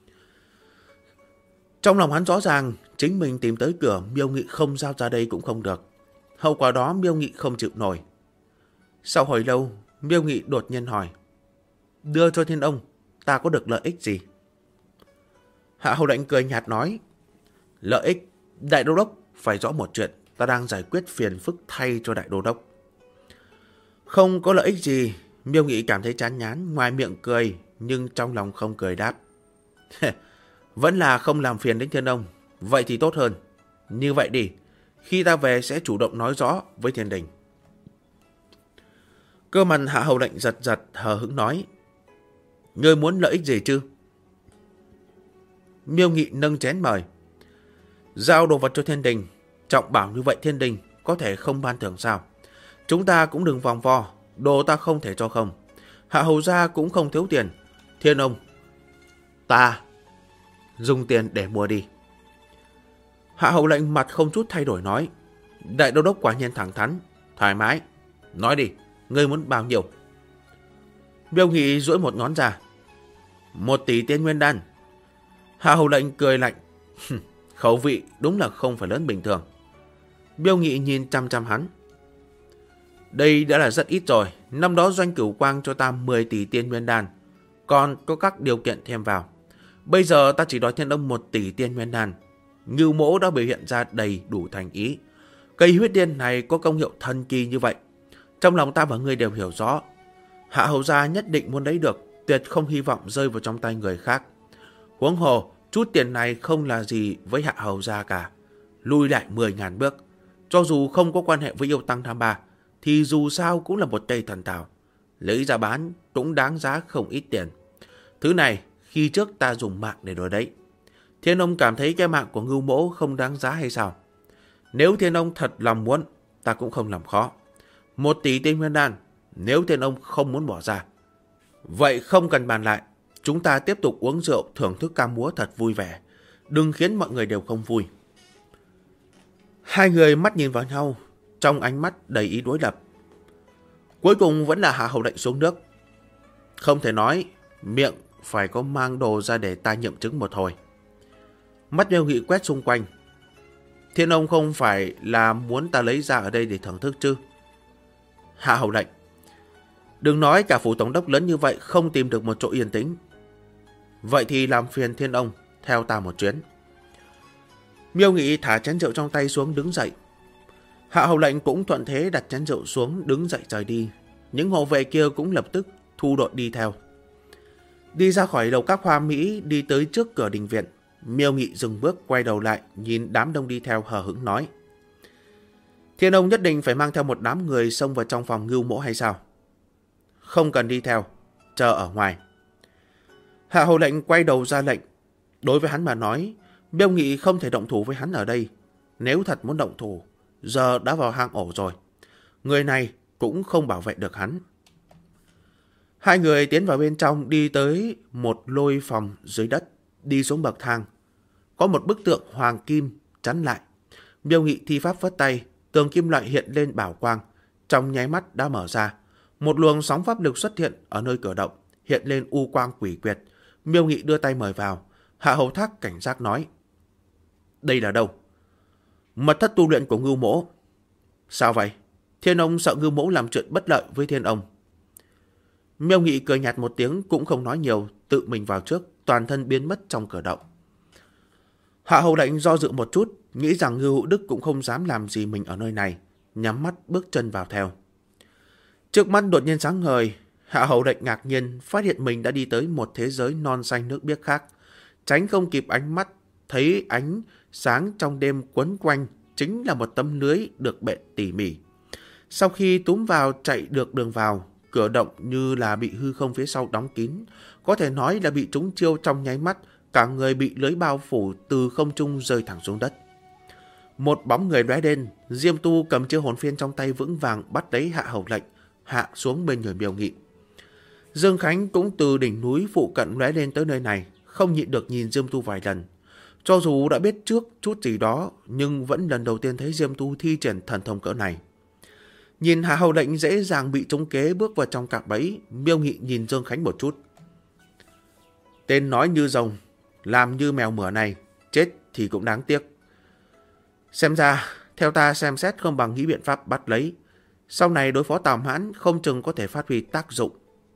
[SPEAKER 1] Trong lòng hắn rõ ràng, chính mình tìm tới cửa, Miêu Nghị không giao ra đây cũng không được. Hậu quả đó Miêu Nghị không chịu nổi. Sau hồi lâu, Miêu Nghị đột nhiên hỏi. Đưa cho Thiên ông, ta có được lợi ích gì? Hạ Hầu Lệnh cười nhạt nói. Lợi ích, đại đô đốc phải rõ một chuyện, ta đang giải quyết phiền phức thay cho đại đô đốc. Không có lợi ích gì, Miêu Nghị cảm thấy chán ngán, ngoài miệng cười, nhưng trong lòng không cười đáp. Vẫn là không làm phiền đến Thiên ông, vậy thì tốt hơn. Như vậy đi, khi ta về sẽ chủ động nói rõ với thiên đình. Cơ mặt Hạ Hầu Lệnh giật giật hờ hững nói. Ngươi muốn lợi ích gì chứ? Miêu Nghị nâng chén mời. Giao đồ vật cho thiên đình, trọng bảo như vậy thiên đình có thể không ban thưởng sao? Chúng ta cũng đừng vòng vo, đồ ta không thể cho không. Hạ hầu gia cũng không thiếu tiền. Thiên ông, ta dùng tiền để mua đi. Hạ Hầu Lệnh mặt không chút thay đổi nói. Đại đô đốc quả nhiên thẳng thắn, thoải mái. Nói đi, ngươi muốn bao nhiêu? Miêu Nghị duỗi một ngón ra. 1 tỷ tiên nguyên đan. Hạ Hầu Lệnh cười lạnh. Khẩu vị đúng là không phải lớn bình thường. Miêu Nghị nhìn chăm chăm hắn. Đây đã là rất ít rồi. Năm đó Doanh Cửu Quang cho ta 10 tỷ tiên nguyên đan, còn có các điều kiện thêm vào. Bây giờ ta chỉ đòi Thiên ông 1 tỷ tiên nguyên đan. Ngưu Mỗ đã biểu hiện ra đầy đủ thành ý. Cây huyết điên này có công hiệu thần kỳ như vậy, trong lòng ta và ngươi đều hiểu rõ. Hạ hầu gia nhất định muốn lấy được, tuyệt không hy vọng rơi vào trong tay người khác. Huống hồ, chút tiền này không là gì với Hạ Hầu gia cả. Lui lại 10.000 bước, cho dù không có quan hệ với yêu tăng tham ba, thì dù sao cũng là một cây thần thảo. Lấy ra bán cũng đáng giá không ít tiền. Thứ này, khi trước ta dùng mạng để đổi đấy. Thiên ông cảm thấy cái mạng của Ngưu Mỗ không đáng giá hay sao? Nếu Thiên ông thật lòng muốn, ta cũng không làm khó. 1 tỷ tinh nguyên đan, nếu Thiên ông không muốn bỏ ra, vậy không cần bàn lại. Chúng ta tiếp tục uống rượu thưởng thức ca múa thật vui vẻ. Đừng khiến mọi người đều không vui. Hai người mắt nhìn vào nhau, trong ánh mắt đầy ý đối lập. Cuối cùng vẫn là Hạ Hầu Lệnh xuống nước. Không thể nói, miệng phải có mang đồ ra để ta nghiệm chứng một hồi. Mắt Miêu Nghị quét xung quanh. Thiên ông không phải là muốn ta lấy ra ở đây để thưởng thức chứ? Hạ Hầu Lệnh, đừng nói cả phủ tổng đốc lớn như vậy không tìm được một chỗ yên tĩnh. Vậy thì làm phiền Thiên ông theo ta một chuyến. Miêu Nghị thả chén rượu trong tay xuống đứng dậy. Hạ Hầu Lệnh cũng thuận thế đặt chén rượu xuống đứng dậy rời đi. Những hộ vệ kia cũng lập tức thu đội đi theo. Đi ra khỏi lầu các hoa mỹ, đi tới trước cửa đình viện. Miêu Nghị dừng bước quay đầu lại, nhìn đám đông đi theo hờ hững nói: Thiên ông nhất định phải mang theo một đám người xông vào trong phòng Ngưu Mỗ hay sao? Không cần đi theo, chờ ở ngoài. Hạ Hầu Lệnh quay đầu ra lệnh. Đối với hắn mà nói, Miêu Nghị không thể động thủ với hắn ở đây. Nếu thật muốn động thủ, giờ đã vào hang ổ rồi. Người này cũng không bảo vệ được hắn. Hai người tiến vào bên trong, đi tới một lôi phòng dưới đất, đi xuống bậc thang. Có một bức tượng hoàng kim chắn lại. Miêu Nghị thi pháp phất tay, tường kim loại hiện lên bảo quang, trong nháy mắt đã mở ra. Một luồng sóng pháp lực xuất hiện ở nơi cửa động, hiện lên u quang quỷ quyệt. Miêu Nghị đưa tay mời vào. Hạ Hầu Thác cảnh giác nói: Đây là đâu? Mật thất tu luyện của Ngưu Mỗ. Sao vậy? Thiên ông sợ Ngưu Mỗ làm chuyện bất lợi với Thiên ông. Miêu Nghị cười nhạt một tiếng, cũng không nói nhiều, tự mình vào trước, toàn thân biến mất trong cửa động. Hạ Hầu Lệnh do dự một chút, nghĩ rằng Ngưu Hữu Đức cũng không dám làm gì mình ở nơi này, nhắm mắt bước chân vào theo. Trước mắt đột nhiên sáng ngời, Hạ Hầu Lệnh ngạc nhiên phát hiện mình đã đi tới một thế giới non xanh nước biếc khác. Tránh không kịp ánh mắt, thấy ánh sáng trong đêm quấn quanh chính là một tấm lưới được bện tỉ mỉ. Sau khi túm vào chạy được đường vào, cửa động như là bị hư không phía sau đóng kín, có thể nói là bị trúng chiêu trong nháy mắt, cả người bị lưới bao phủ, từ không trung rơi thẳng xuống đất. Một bóng người lóe lên, Diêm Tu cầm chiêu hồn phiên trong tay vững vàng bắt lấy Hạ Hầu Lệnh, hạ xuống bên người Miêu Nghị. Dương Khánh cũng từ đỉnh núi phụ cận lóe lên tới nơi này, không nhịn được nhìn Diêm Tu vài lần. Cho dù đã biết trước chút gì đó, nhưng vẫn lần đầu tiên thấy Diêm Tu thi triển thần thông cỡ này. Nhìn Hạ Hầu Lệnh dễ dàng bị trúng kế bước vào trong cạm bẫy, Miêu Nghị nhìn Dương Khánh một chút. Tên nói như rồng, làm như mèo mửa này, chết thì cũng đáng tiếc. Xem ra, theo ta xem xét không bằng nghĩ biện pháp bắt lấy. Sau này đối phó Tào Mãn không chừng có thể phát huy tác dụng.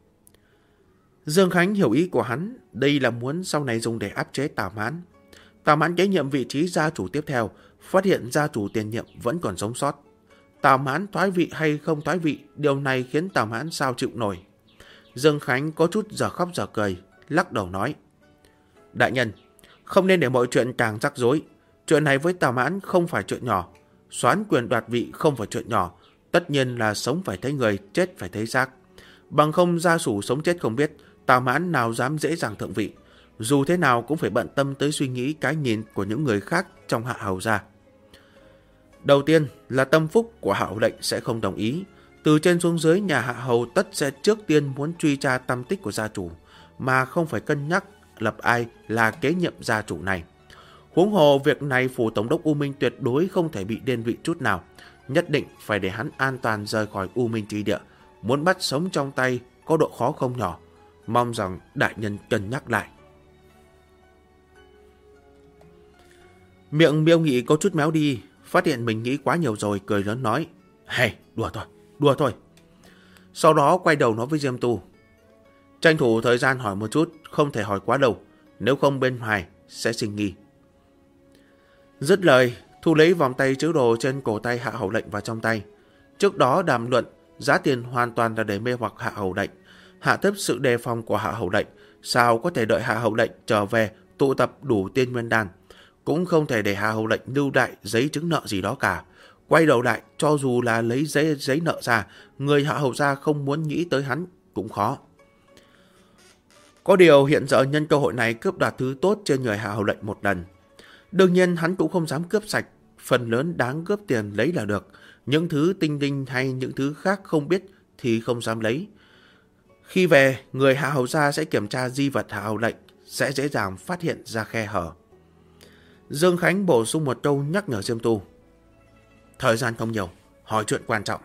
[SPEAKER 1] Dương Khánh hiểu ý của hắn, đây là muốn sau này dùng để áp chế Tào Mãn. Tào Mãn kế nhiệm vị trí gia chủ tiếp theo, phát hiện gia chủ tiền nhiệm vẫn còn sống sót. Tào Mãn thoái vị hay không thoái vị, điều này khiến Tào Mãn sao chịu nổi. Dương Khánh có chút giờ khóc giờ cười, lắc đầu nói: Đại nhân, không nên để mọi chuyện càng rắc rối. Chuyện này với Tào Mãn không phải chuyện nhỏ. Soán quyền đoạt vị không phải chuyện nhỏ. Tất nhiên là sống phải thấy người, chết phải thấy xác. Bằng không gia chủ sống chết không biết, Tào Mãn nào dám dễ dàng thượng vị. Dù thế nào cũng phải bận tâm tới suy nghĩ cái nhìn của những người khác trong Hạ Hầu gia. Đầu tiên là tâm phúc của Hạ Hầu Lệnh sẽ không đồng ý. Từ trên xuống dưới, nhà Hạ Hầu tất sẽ trước tiên muốn truy tra tâm tích của gia chủ, mà không phải cân nhắc lập ai là kế nhiệm gia chủ này. Huống hồ việc này phủ tổng đốc U Minh tuyệt đối không thể bị liên lụy chút nào, nhất định phải để hắn an toàn rời khỏi U Minh Tri Địa. Muốn bắt sống trong tay có độ khó không nhỏ, mong rằng đại nhân cân nhắc lại. Miệng Miêu Nghị có chút méo đi, phát hiện mình nghĩ quá nhiều rồi, cười lớn nói: Hey, đùa thôi. Sau đó quay đầu nói với Diêm Tu: Tranh thủ thời gian hỏi một chút, không thể hỏi quá lâu, nếu không bên ngoài sẽ sinh nghi. Dứt lời, thu lấy vòng tay chứa đồ trên cổ tay Hạ Hầu Lệnh vào trong tay. Trước đó đàm luận, giá tiền hoàn toàn là để mê hoặc Hạ Hầu Lệnh. hạ thấp sự đề phòng của hạ hầu lệnh. Sao có thể đợi hạ hầu lệnh trở về tụ tập đủ tiên nguyên đan? Cũng không thể để hạ hầu lệnh lưu lại giấy chứng nợ gì đó cả. Quay đầu lại, cho dù là lấy giấy nợ ra, người hạ hầu gia không muốn nghĩ tới hắn cũng khó. Có điều hiện giờ nhân cơ hội này cướp đoạt thứ tốt trên người hạ hầu lệnh một lần. Đương nhiên hắn cũng không dám cướp sạch, phần lớn đáng cướp tiền lấy là được. Những thứ tinh đinh hay những thứ khác không biết thì không dám lấy. Khi về, người hạ hầu gia sẽ kiểm tra di vật hạ hầu lệnh, sẽ dễ dàng phát hiện ra khe hở. Dương Khánh bổ sung một câu nhắc nhở Diêm Tu. Thời gian không nhiều, hỏi chuyện quan trọng.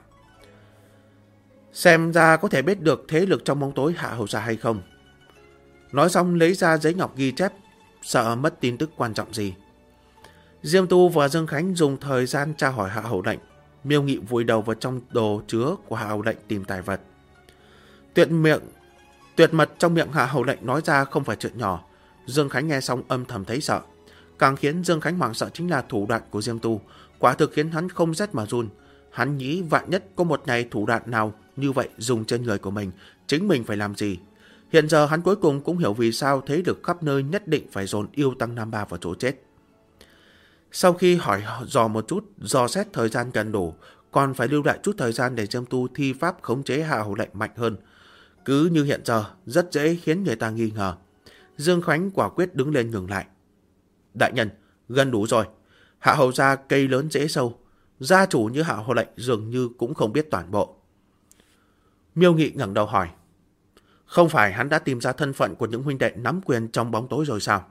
[SPEAKER 1] Xem ra có thể biết được thế lực trong bóng tối hạ hầu gia hay không. Nói xong lấy ra giấy ngọc ghi chép, sợ mất tin tức quan trọng gì. Diêm Tu và Dương Khánh dùng thời gian tra hỏi hạ hầu lệnh. Miêu Nghị vùi đầu vào trong đồ chứa của hạ hầu lệnh tìm tài vật. Tuyệt mật trong miệng hạ hầu lệnh nói ra không phải chuyện nhỏ. Dương Khánh nghe xong âm thầm thấy sợ. Càng khiến Dương Khánh hoảng sợ chính là thủ đoạn của Diêm Tu. Quả thực khiến hắn không rét mà run. Hắn nghĩ vạn nhất có một ngày thủ đoạn nào như vậy dùng trên người của mình, chính mình phải làm gì. Hiện giờ hắn cuối cùng cũng hiểu vì sao thế lực khắp nơi nhất định phải dồn yêu tăng Nam Ba vào chỗ chết. Sau khi hỏi dò một chút, dò xét thời gian gần đủ, còn phải lưu lại chút thời gian để Diêm Tu thi pháp khống chế hạ hầu lệnh mạnh hơn. Cứ như hiện giờ, rất dễ khiến người ta nghi ngờ. Dương Khánh quả quyết đứng lên ngừng lại. Đại nhân, gần đủ rồi. Hạ hầu gia cây lớn dễ sâu. Gia chủ như hạ hầu lệnh dường như cũng không biết toàn bộ. Miêu Nghị ngẩng đầu hỏi. Không phải hắn đã tìm ra thân phận của những huynh đệ nắm quyền trong bóng tối rồi sao?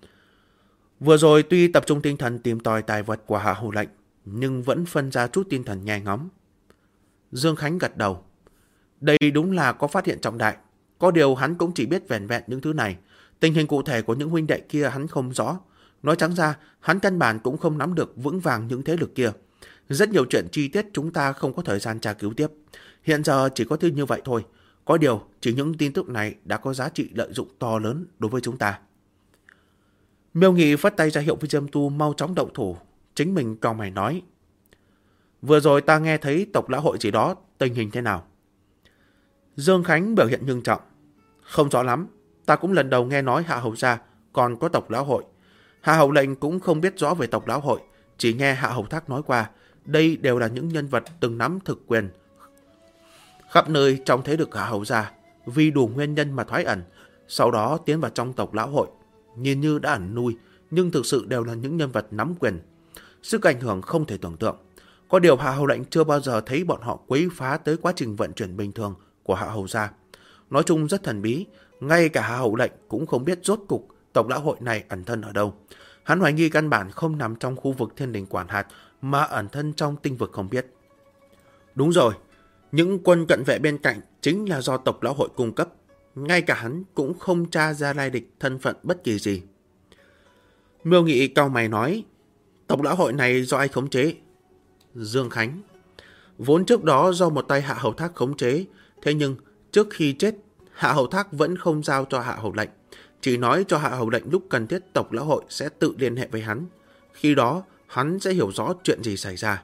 [SPEAKER 1] Vừa rồi tuy tập trung tinh thần tìm tòi tài vật của hạ hầu lệnh, nhưng vẫn phân ra chút tinh thần nghe ngóng. Dương Khánh gật đầu. Đây đúng là có phát hiện trọng đại. Có điều hắn cũng chỉ biết vẻn vẹn những thứ này. Tình hình cụ thể của những huynh đệ kia hắn không rõ. Nói trắng ra, hắn căn bản cũng không nắm được vững vàng những thế lực kia. Rất nhiều chuyện chi tiết chúng ta không có thời gian tra cứu tiếp. Hiện giờ chỉ có thứ như vậy thôi. Có điều, chỉ những tin tức này đã có giá trị lợi dụng to lớn đối với chúng ta. Miêu Nghị phất tay ra hiệu với Diêm Tu mau chóng động thủ. Chính mình cau mày nói. Vừa rồi ta nghe thấy tộc lão hội gì đó, tình hình thế nào? Dương Khánh biểu hiện nghiêm trọng. Không rõ lắm, ta cũng lần đầu nghe nói hạ hầu gia còn có tộc lão hội. Hạ hầu lệnh cũng không biết rõ về tộc lão hội, chỉ nghe hạ hầu thác nói qua. Đây đều là những nhân vật từng nắm thực quyền khắp nơi trong thế lực hạ hầu gia, vì đủ nguyên nhân mà thoái ẩn, sau đó tiến vào trong tộc lão hội. Nhìn như đã ẩn nuôi, nhưng thực sự đều là những nhân vật nắm quyền. Sức ảnh hưởng không thể tưởng tượng. Có điều hạ hầu lệnh chưa bao giờ thấy bọn họ quấy phá tới quá trình vận chuyển bình thường của hạ hầu gia. Nói chung rất thần bí, ngay cả hạ hầu lệnh cũng không biết rốt cục tộc lão hội này ẩn thân ở đâu. Hắn hoài nghi căn bản không nằm trong khu vực thiên đình quản hạt, mà ẩn thân trong tinh vực không biết. Đúng rồi, những quân cận vệ bên cạnh chính là do tộc lão hội cung cấp. Ngay cả hắn cũng không tra ra lai lịch thân phận bất kỳ gì. Miêu Nghị cau mày nói. Tộc lão hội này do ai khống chế? Dương Khánh. Vốn trước đó do một tay hạ hầu thác khống chế. Thế nhưng trước khi chết, hạ hầu thác vẫn không giao cho hạ hầu lệnh. Chỉ nói cho hạ hầu lệnh lúc cần thiết tộc lão hội sẽ tự liên hệ với hắn. Khi đó hắn sẽ hiểu rõ chuyện gì xảy ra.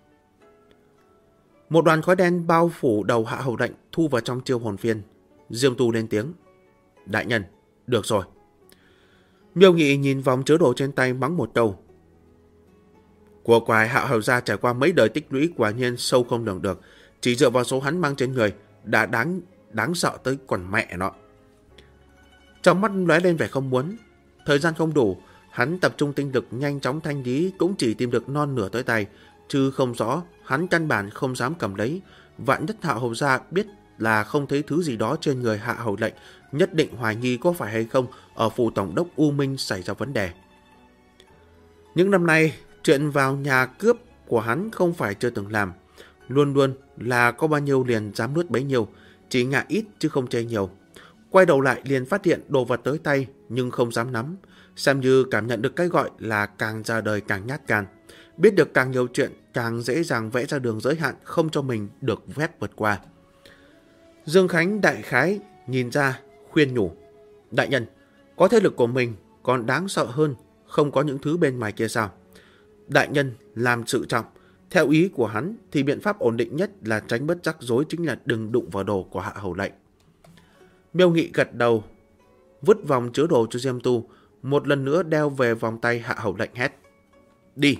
[SPEAKER 1] Một đoàn khói đen bao phủ đầu hạ hầu lệnh thu vào trong chiêu hồn phiên. Diêm Tu lên tiếng. Đại nhân, được rồi. Miêu Nghị nhìn vòng chứa đồ trên tay mắng một câu. Của quái hạ hầu gia trải qua mấy đời tích lũy quả nhiên sâu không lường được. Chỉ dựa vào số hắn mang trên người đã đáng sợ tới còn mẹ nó. Trong mắt lóe lên vẻ không muốn. Thời gian không đủ, hắn tập trung tinh lực nhanh chóng thanh lý cũng chỉ tìm được non nửa tới tay, chứ không rõ hắn căn bản không dám cầm lấy. Vạn nhất hạ hầu gia biết là không thấy thứ gì đó trên người hạ hầu lệnh, nhất định hoài nghi có phải hay không ở phủ tổng đốc U Minh xảy ra vấn đề. Những năm nay, chuyện vào nhà cướp của hắn không phải chưa từng làm. Luôn luôn là có bao nhiêu liền dám nuốt bấy nhiêu, chỉ ngại ít chứ không chê nhiều. Quay đầu lại liền phát hiện đồ vật tới tay nhưng không dám nắm, xem như cảm nhận được cái gọi là càng ra đời càng nhát gan. Biết được càng nhiều chuyện càng dễ dàng vẽ ra đường giới hạn không cho mình được phép vượt qua. Dương Khánh đại khái nhìn ra khuyên nhủ. Đại nhân, có thế lực của mình còn đáng sợ hơn không có những thứ bên ngoài kia sao? Đại nhân làm sự trọng. Theo ý của hắn thì biện pháp ổn định nhất là tránh bất rắc rối chính là đừng đụng vào đồ của hạ hầu lệnh. Miêu Nghị gật đầu, vứt vòng chứa đồ cho Diêm Tu, một lần nữa đeo về vòng tay. Hạ hầu lệnh hét: đi!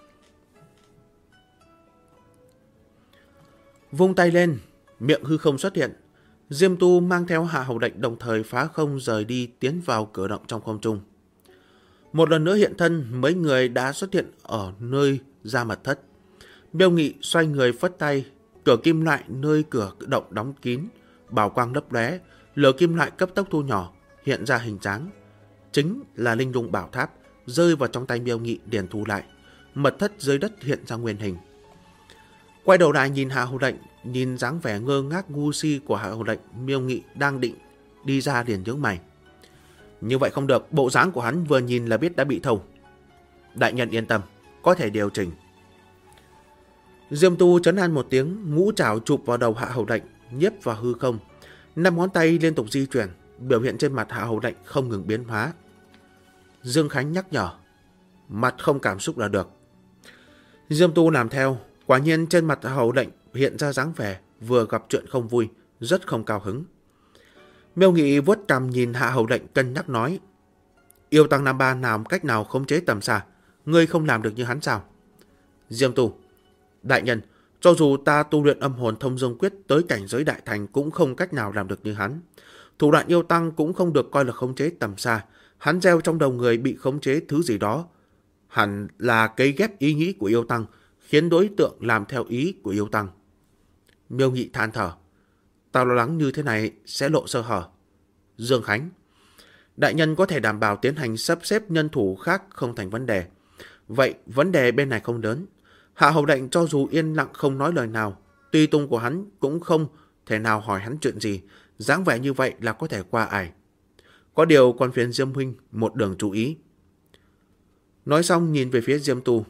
[SPEAKER 1] Vung tay lên, miệng hư không xuất hiện. Diêm Tu mang theo Hạ hầu lệnh đồng thời phá không rời đi, tiến vào cửa động trong không trung. Một lần nữa hiện thân, mấy người đã xuất hiện ở nơi ra mật thất. Miêu Nghị xoay người phất tay, cửa kim loại nơi cửa động đóng kín, bảo quang lấp lóe, lửa kim loại cấp tốc thu nhỏ, hiện ra hình dáng. Chính là linh lung bảo tháp, rơi vào trong tay Miêu Nghị liền thu lại. Mật thất dưới đất hiện ra nguyên hình. Quay đầu lại nhìn Hạ hầu lệnh, nhìn dáng vẻ ngơ ngác ngu si của Hạ hầu lệnh, Miêu Nghị đang định đi ra liền nhướng mày. Như vậy không được, bộ dáng của hắn vừa nhìn là biết đã bị thâu. Đại nhân yên tâm, có thể điều chỉnh. Diêm Tu trấn an một tiếng, ngũ trảo chụp vào đầu Hạ hầu lệnh, nhiếp vào hư không. 5 ngón tay liên tục di chuyển, biểu hiện trên mặt Hạ hầu lệnh không ngừng biến hóa. Dương Khánh nhắc nhở, mặt không cảm xúc là được. Diêm Tu làm theo, quả nhiên trên mặt Hạ hầu lệnh hiện ra dáng vẻ vừa gặp chuyện không vui, rất không cao hứng. Miêu Nghị vuốt cằm nhìn Hạ hầu lệnh, cân nhắc nói: yêu tăng Nam Ba nào cách nào khống chế tầm xa, ngươi không làm được như hắn sao? Diêm Tu: đại nhân, cho dù ta tu luyện âm hồn thông dương quyết tới cảnh giới đại thành cũng không cách nào làm được như hắn. Thủ đoạn yêu tăng cũng không được coi là khống chế tầm xa. Hắn gieo trong đầu người bị khống chế thứ gì đó, hẳn là cấy ghép ý nghĩ của yêu tăng, khiến đối tượng làm theo ý của yêu tăng. Miêu Nghị than thở: ta lo lắng như thế này sẽ lộ sơ hở. Dương Khánh: đại nhân có thể đảm bảo tiến hành sắp xếp nhân thủ khác không thành vấn đề. Vậy vấn đề bên này không lớn. Hạ hầu lệnh cho dù yên lặng không nói lời nào, tùy tùng của hắn cũng không thể nào hỏi hắn chuyện gì, dáng vẻ như vậy là có thể qua ải. Có điều còn phiền Diêm huynh một đường chú ý. Nói xong nhìn về phía Diêm Tu.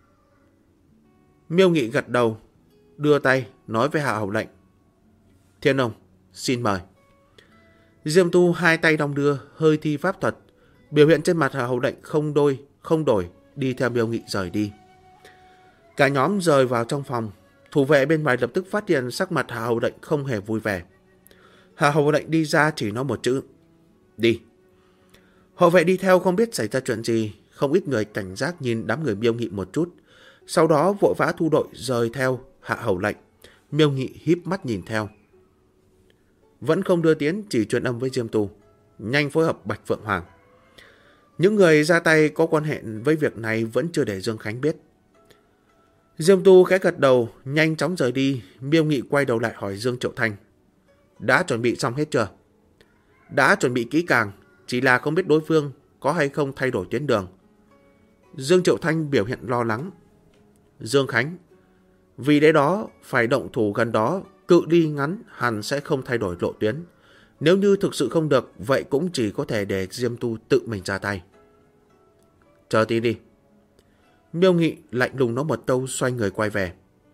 [SPEAKER 1] Miêu Nghị gật đầu, đưa tay nói với Hạ hầu lệnh: Thiên ông, xin mời. Diêm Tu hai tay đong đưa, hơi thi pháp thuật, biểu hiện trên mặt Hạ hầu lệnh không đổi, đi theo Miêu Nghị rời đi. Cả nhóm rời vào trong phòng, thủ vệ bên ngoài lập tức phát hiện sắc mặt Hạ hầu lệnh không hề vui vẻ. Hạ hầu lệnh đi ra chỉ nói một chữ: đi. Hộ vệ đi theo không biết xảy ra chuyện gì, không ít người cảnh giác nhìn đám người Miêu Nghị một chút, sau đó vội vã thu đội rời theo Hạ hầu lệnh. Miêu Nghị híp mắt nhìn theo, vẫn không đưa tiến, chỉ truyền âm với Diêm Tu: nhanh phối hợp Bạch Phượng Hoàng. Những người ra tay có quan hệ với việc này vẫn chưa để Dương Khánh biết. Diêm Tu khẽ gật đầu, nhanh chóng rời đi. Miêu Nghị quay đầu lại hỏi Dương Triệu Thanh: đã chuẩn bị xong hết chưa? Đã chuẩn bị kỹ càng, chỉ là không biết đối phương có hay không thay đổi tuyến đường. Dương Triệu Thanh biểu hiện lo lắng: Dương Khánh, vì lẽ đó phải động thủ gần đó, cự ly ngắn hẳn sẽ không thay đổi lộ tuyến. Nếu như thực sự không được, vậy cũng chỉ có thể để Diêm Tu tự mình ra tay. Chờ tí đi. Miêu Nghị lạnh lùng nói một câu, xoay người quay về.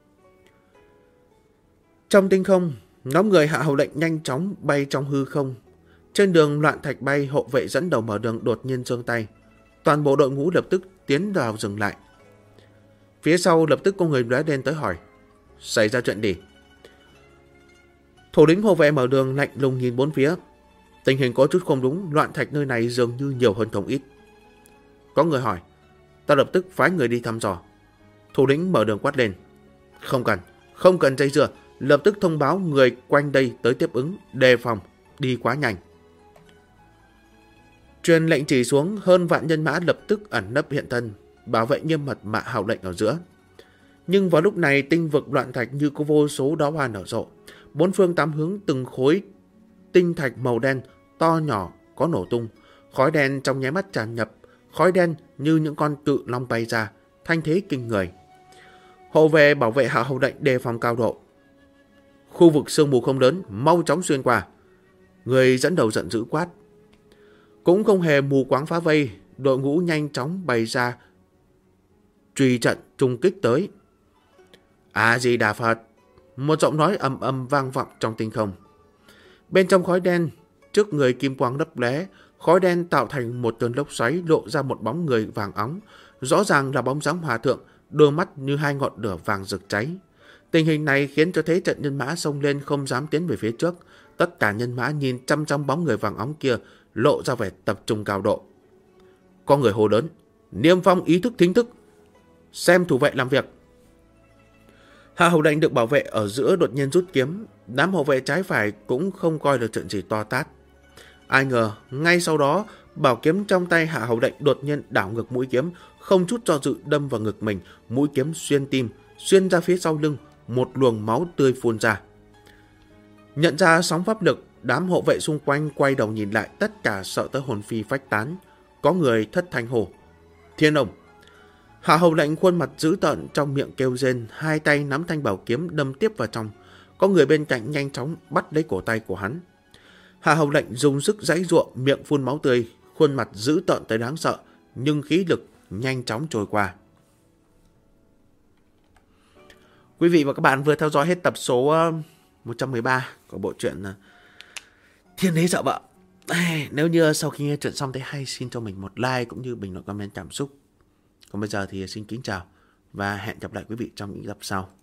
[SPEAKER 1] Trong tinh không, nhóm người Hạ hầu lệnh nhanh chóng bay trong hư không. Trên đường loạn thạch bay, hộ vệ dẫn đầu mở đường đột nhiên giương tay. Toàn bộ đội ngũ lập tức tiến vào dừng lại. Phía sau lập tức có người lóe lên tới hỏi: xảy ra chuyện gì? Thủ lĩnh hộ vệ mở đường lạnh lùng nhìn bốn phía: tình hình có chút không đúng, loạn thạch nơi này dường như nhiều hơn không ít. Có người hỏi: ta lập tức phái người đi thăm dò. Thủ lĩnh mở đường quát lên: không cần dây dưa, lập tức thông báo người quanh đây tới tiếp ứng, đề phòng, đi quá nhanh. Truyền lệnh chỉ xuống, hơn vạn nhân mã lập tức ẩn nấp hiện thân, bảo vệ nghiêm mật Hạ hầu lệnh ở giữa. Nhưng vào lúc này, tinh vực loạn thạch như có vô số đóa hoa nở rộ, bốn phương tám hướng từng khối tinh thạch màu đen to nhỏ có nổ tung, khói đen trong nháy mắt tràn nhập, khói đen như những con cự long bay ra, thanh thế kinh người. Hộ vệ bảo vệ Hạ hầu lệnh đề phòng cao độ. Khu vực sương mù không lớn, mau chóng xuyên qua. Người dẫn đầu giận dữ quát. Cũng không hề mù quáng phá vây, đội ngũ nhanh chóng bày ra truy trận trung kích tới. A Di Đà Phật! Một giọng nói ầm ầm vang vọng trong tinh không. Bên trong khói đen, trước người kim quang lấp lóe, khói đen tạo thành một cơn lốc xoáy, lộ ra một bóng người vàng óng, rõ ràng là bóng dáng hòa thượng, đôi mắt như hai ngọn lửa vàng rực cháy. Tình hình này khiến cho thế trận nhân mã xông lên không dám tiến về phía trước, Tất cả nhân mã nhìn chăm chăm bóng người vàng óng kia, lộ ra vẻ tập trung cao độ. Có người hô lớn: Niêm Phong ý thức thính thức, xem thủ vệ làm việc. Hạ Hầu Lệnh được bảo vệ ở giữa đột nhiên rút kiếm. Đám hộ vệ trái phải cũng không coi được chuyện gì to tát. Ai ngờ ngay sau đó, bảo kiếm trong tay Hạ Hầu Lệnh đột nhiên đảo ngược mũi kiếm, không chút do dự đâm vào ngực mình. Mũi kiếm xuyên tim, xuyên ra phía sau lưng, một luồng máu tươi phun ra. Nhận ra sóng pháp lực, đám hộ vệ xung quanh quay đầu nhìn lại, tất cả sợ tới hồn phi phách tán. Có người thất thanh hô: Thiên Ông! Hạ Hầu Lệnh khuôn mặt dữ tợn, trong miệng kêu rên, hai tay nắm thanh bảo kiếm đâm tiếp vào trong. Có người bên cạnh nhanh chóng bắt lấy cổ tay của hắn. Hạ Hầu Lệnh dùng sức giãy giụa, miệng phun máu tươi, khuôn mặt dữ tợn tới đáng sợ, nhưng khí lực nhanh chóng trôi qua. Quý vị và các bạn vừa theo dõi hết tập số 113 của bộ truyện Thiên Đế Sợ Vợ. Nếu như sau khi nghe chuyện xong thấy hay, xin cho mình một like cũng như bình luận comment cảm xúc. Còn bây giờ thì xin kính chào và hẹn gặp lại quý vị trong những tập sau.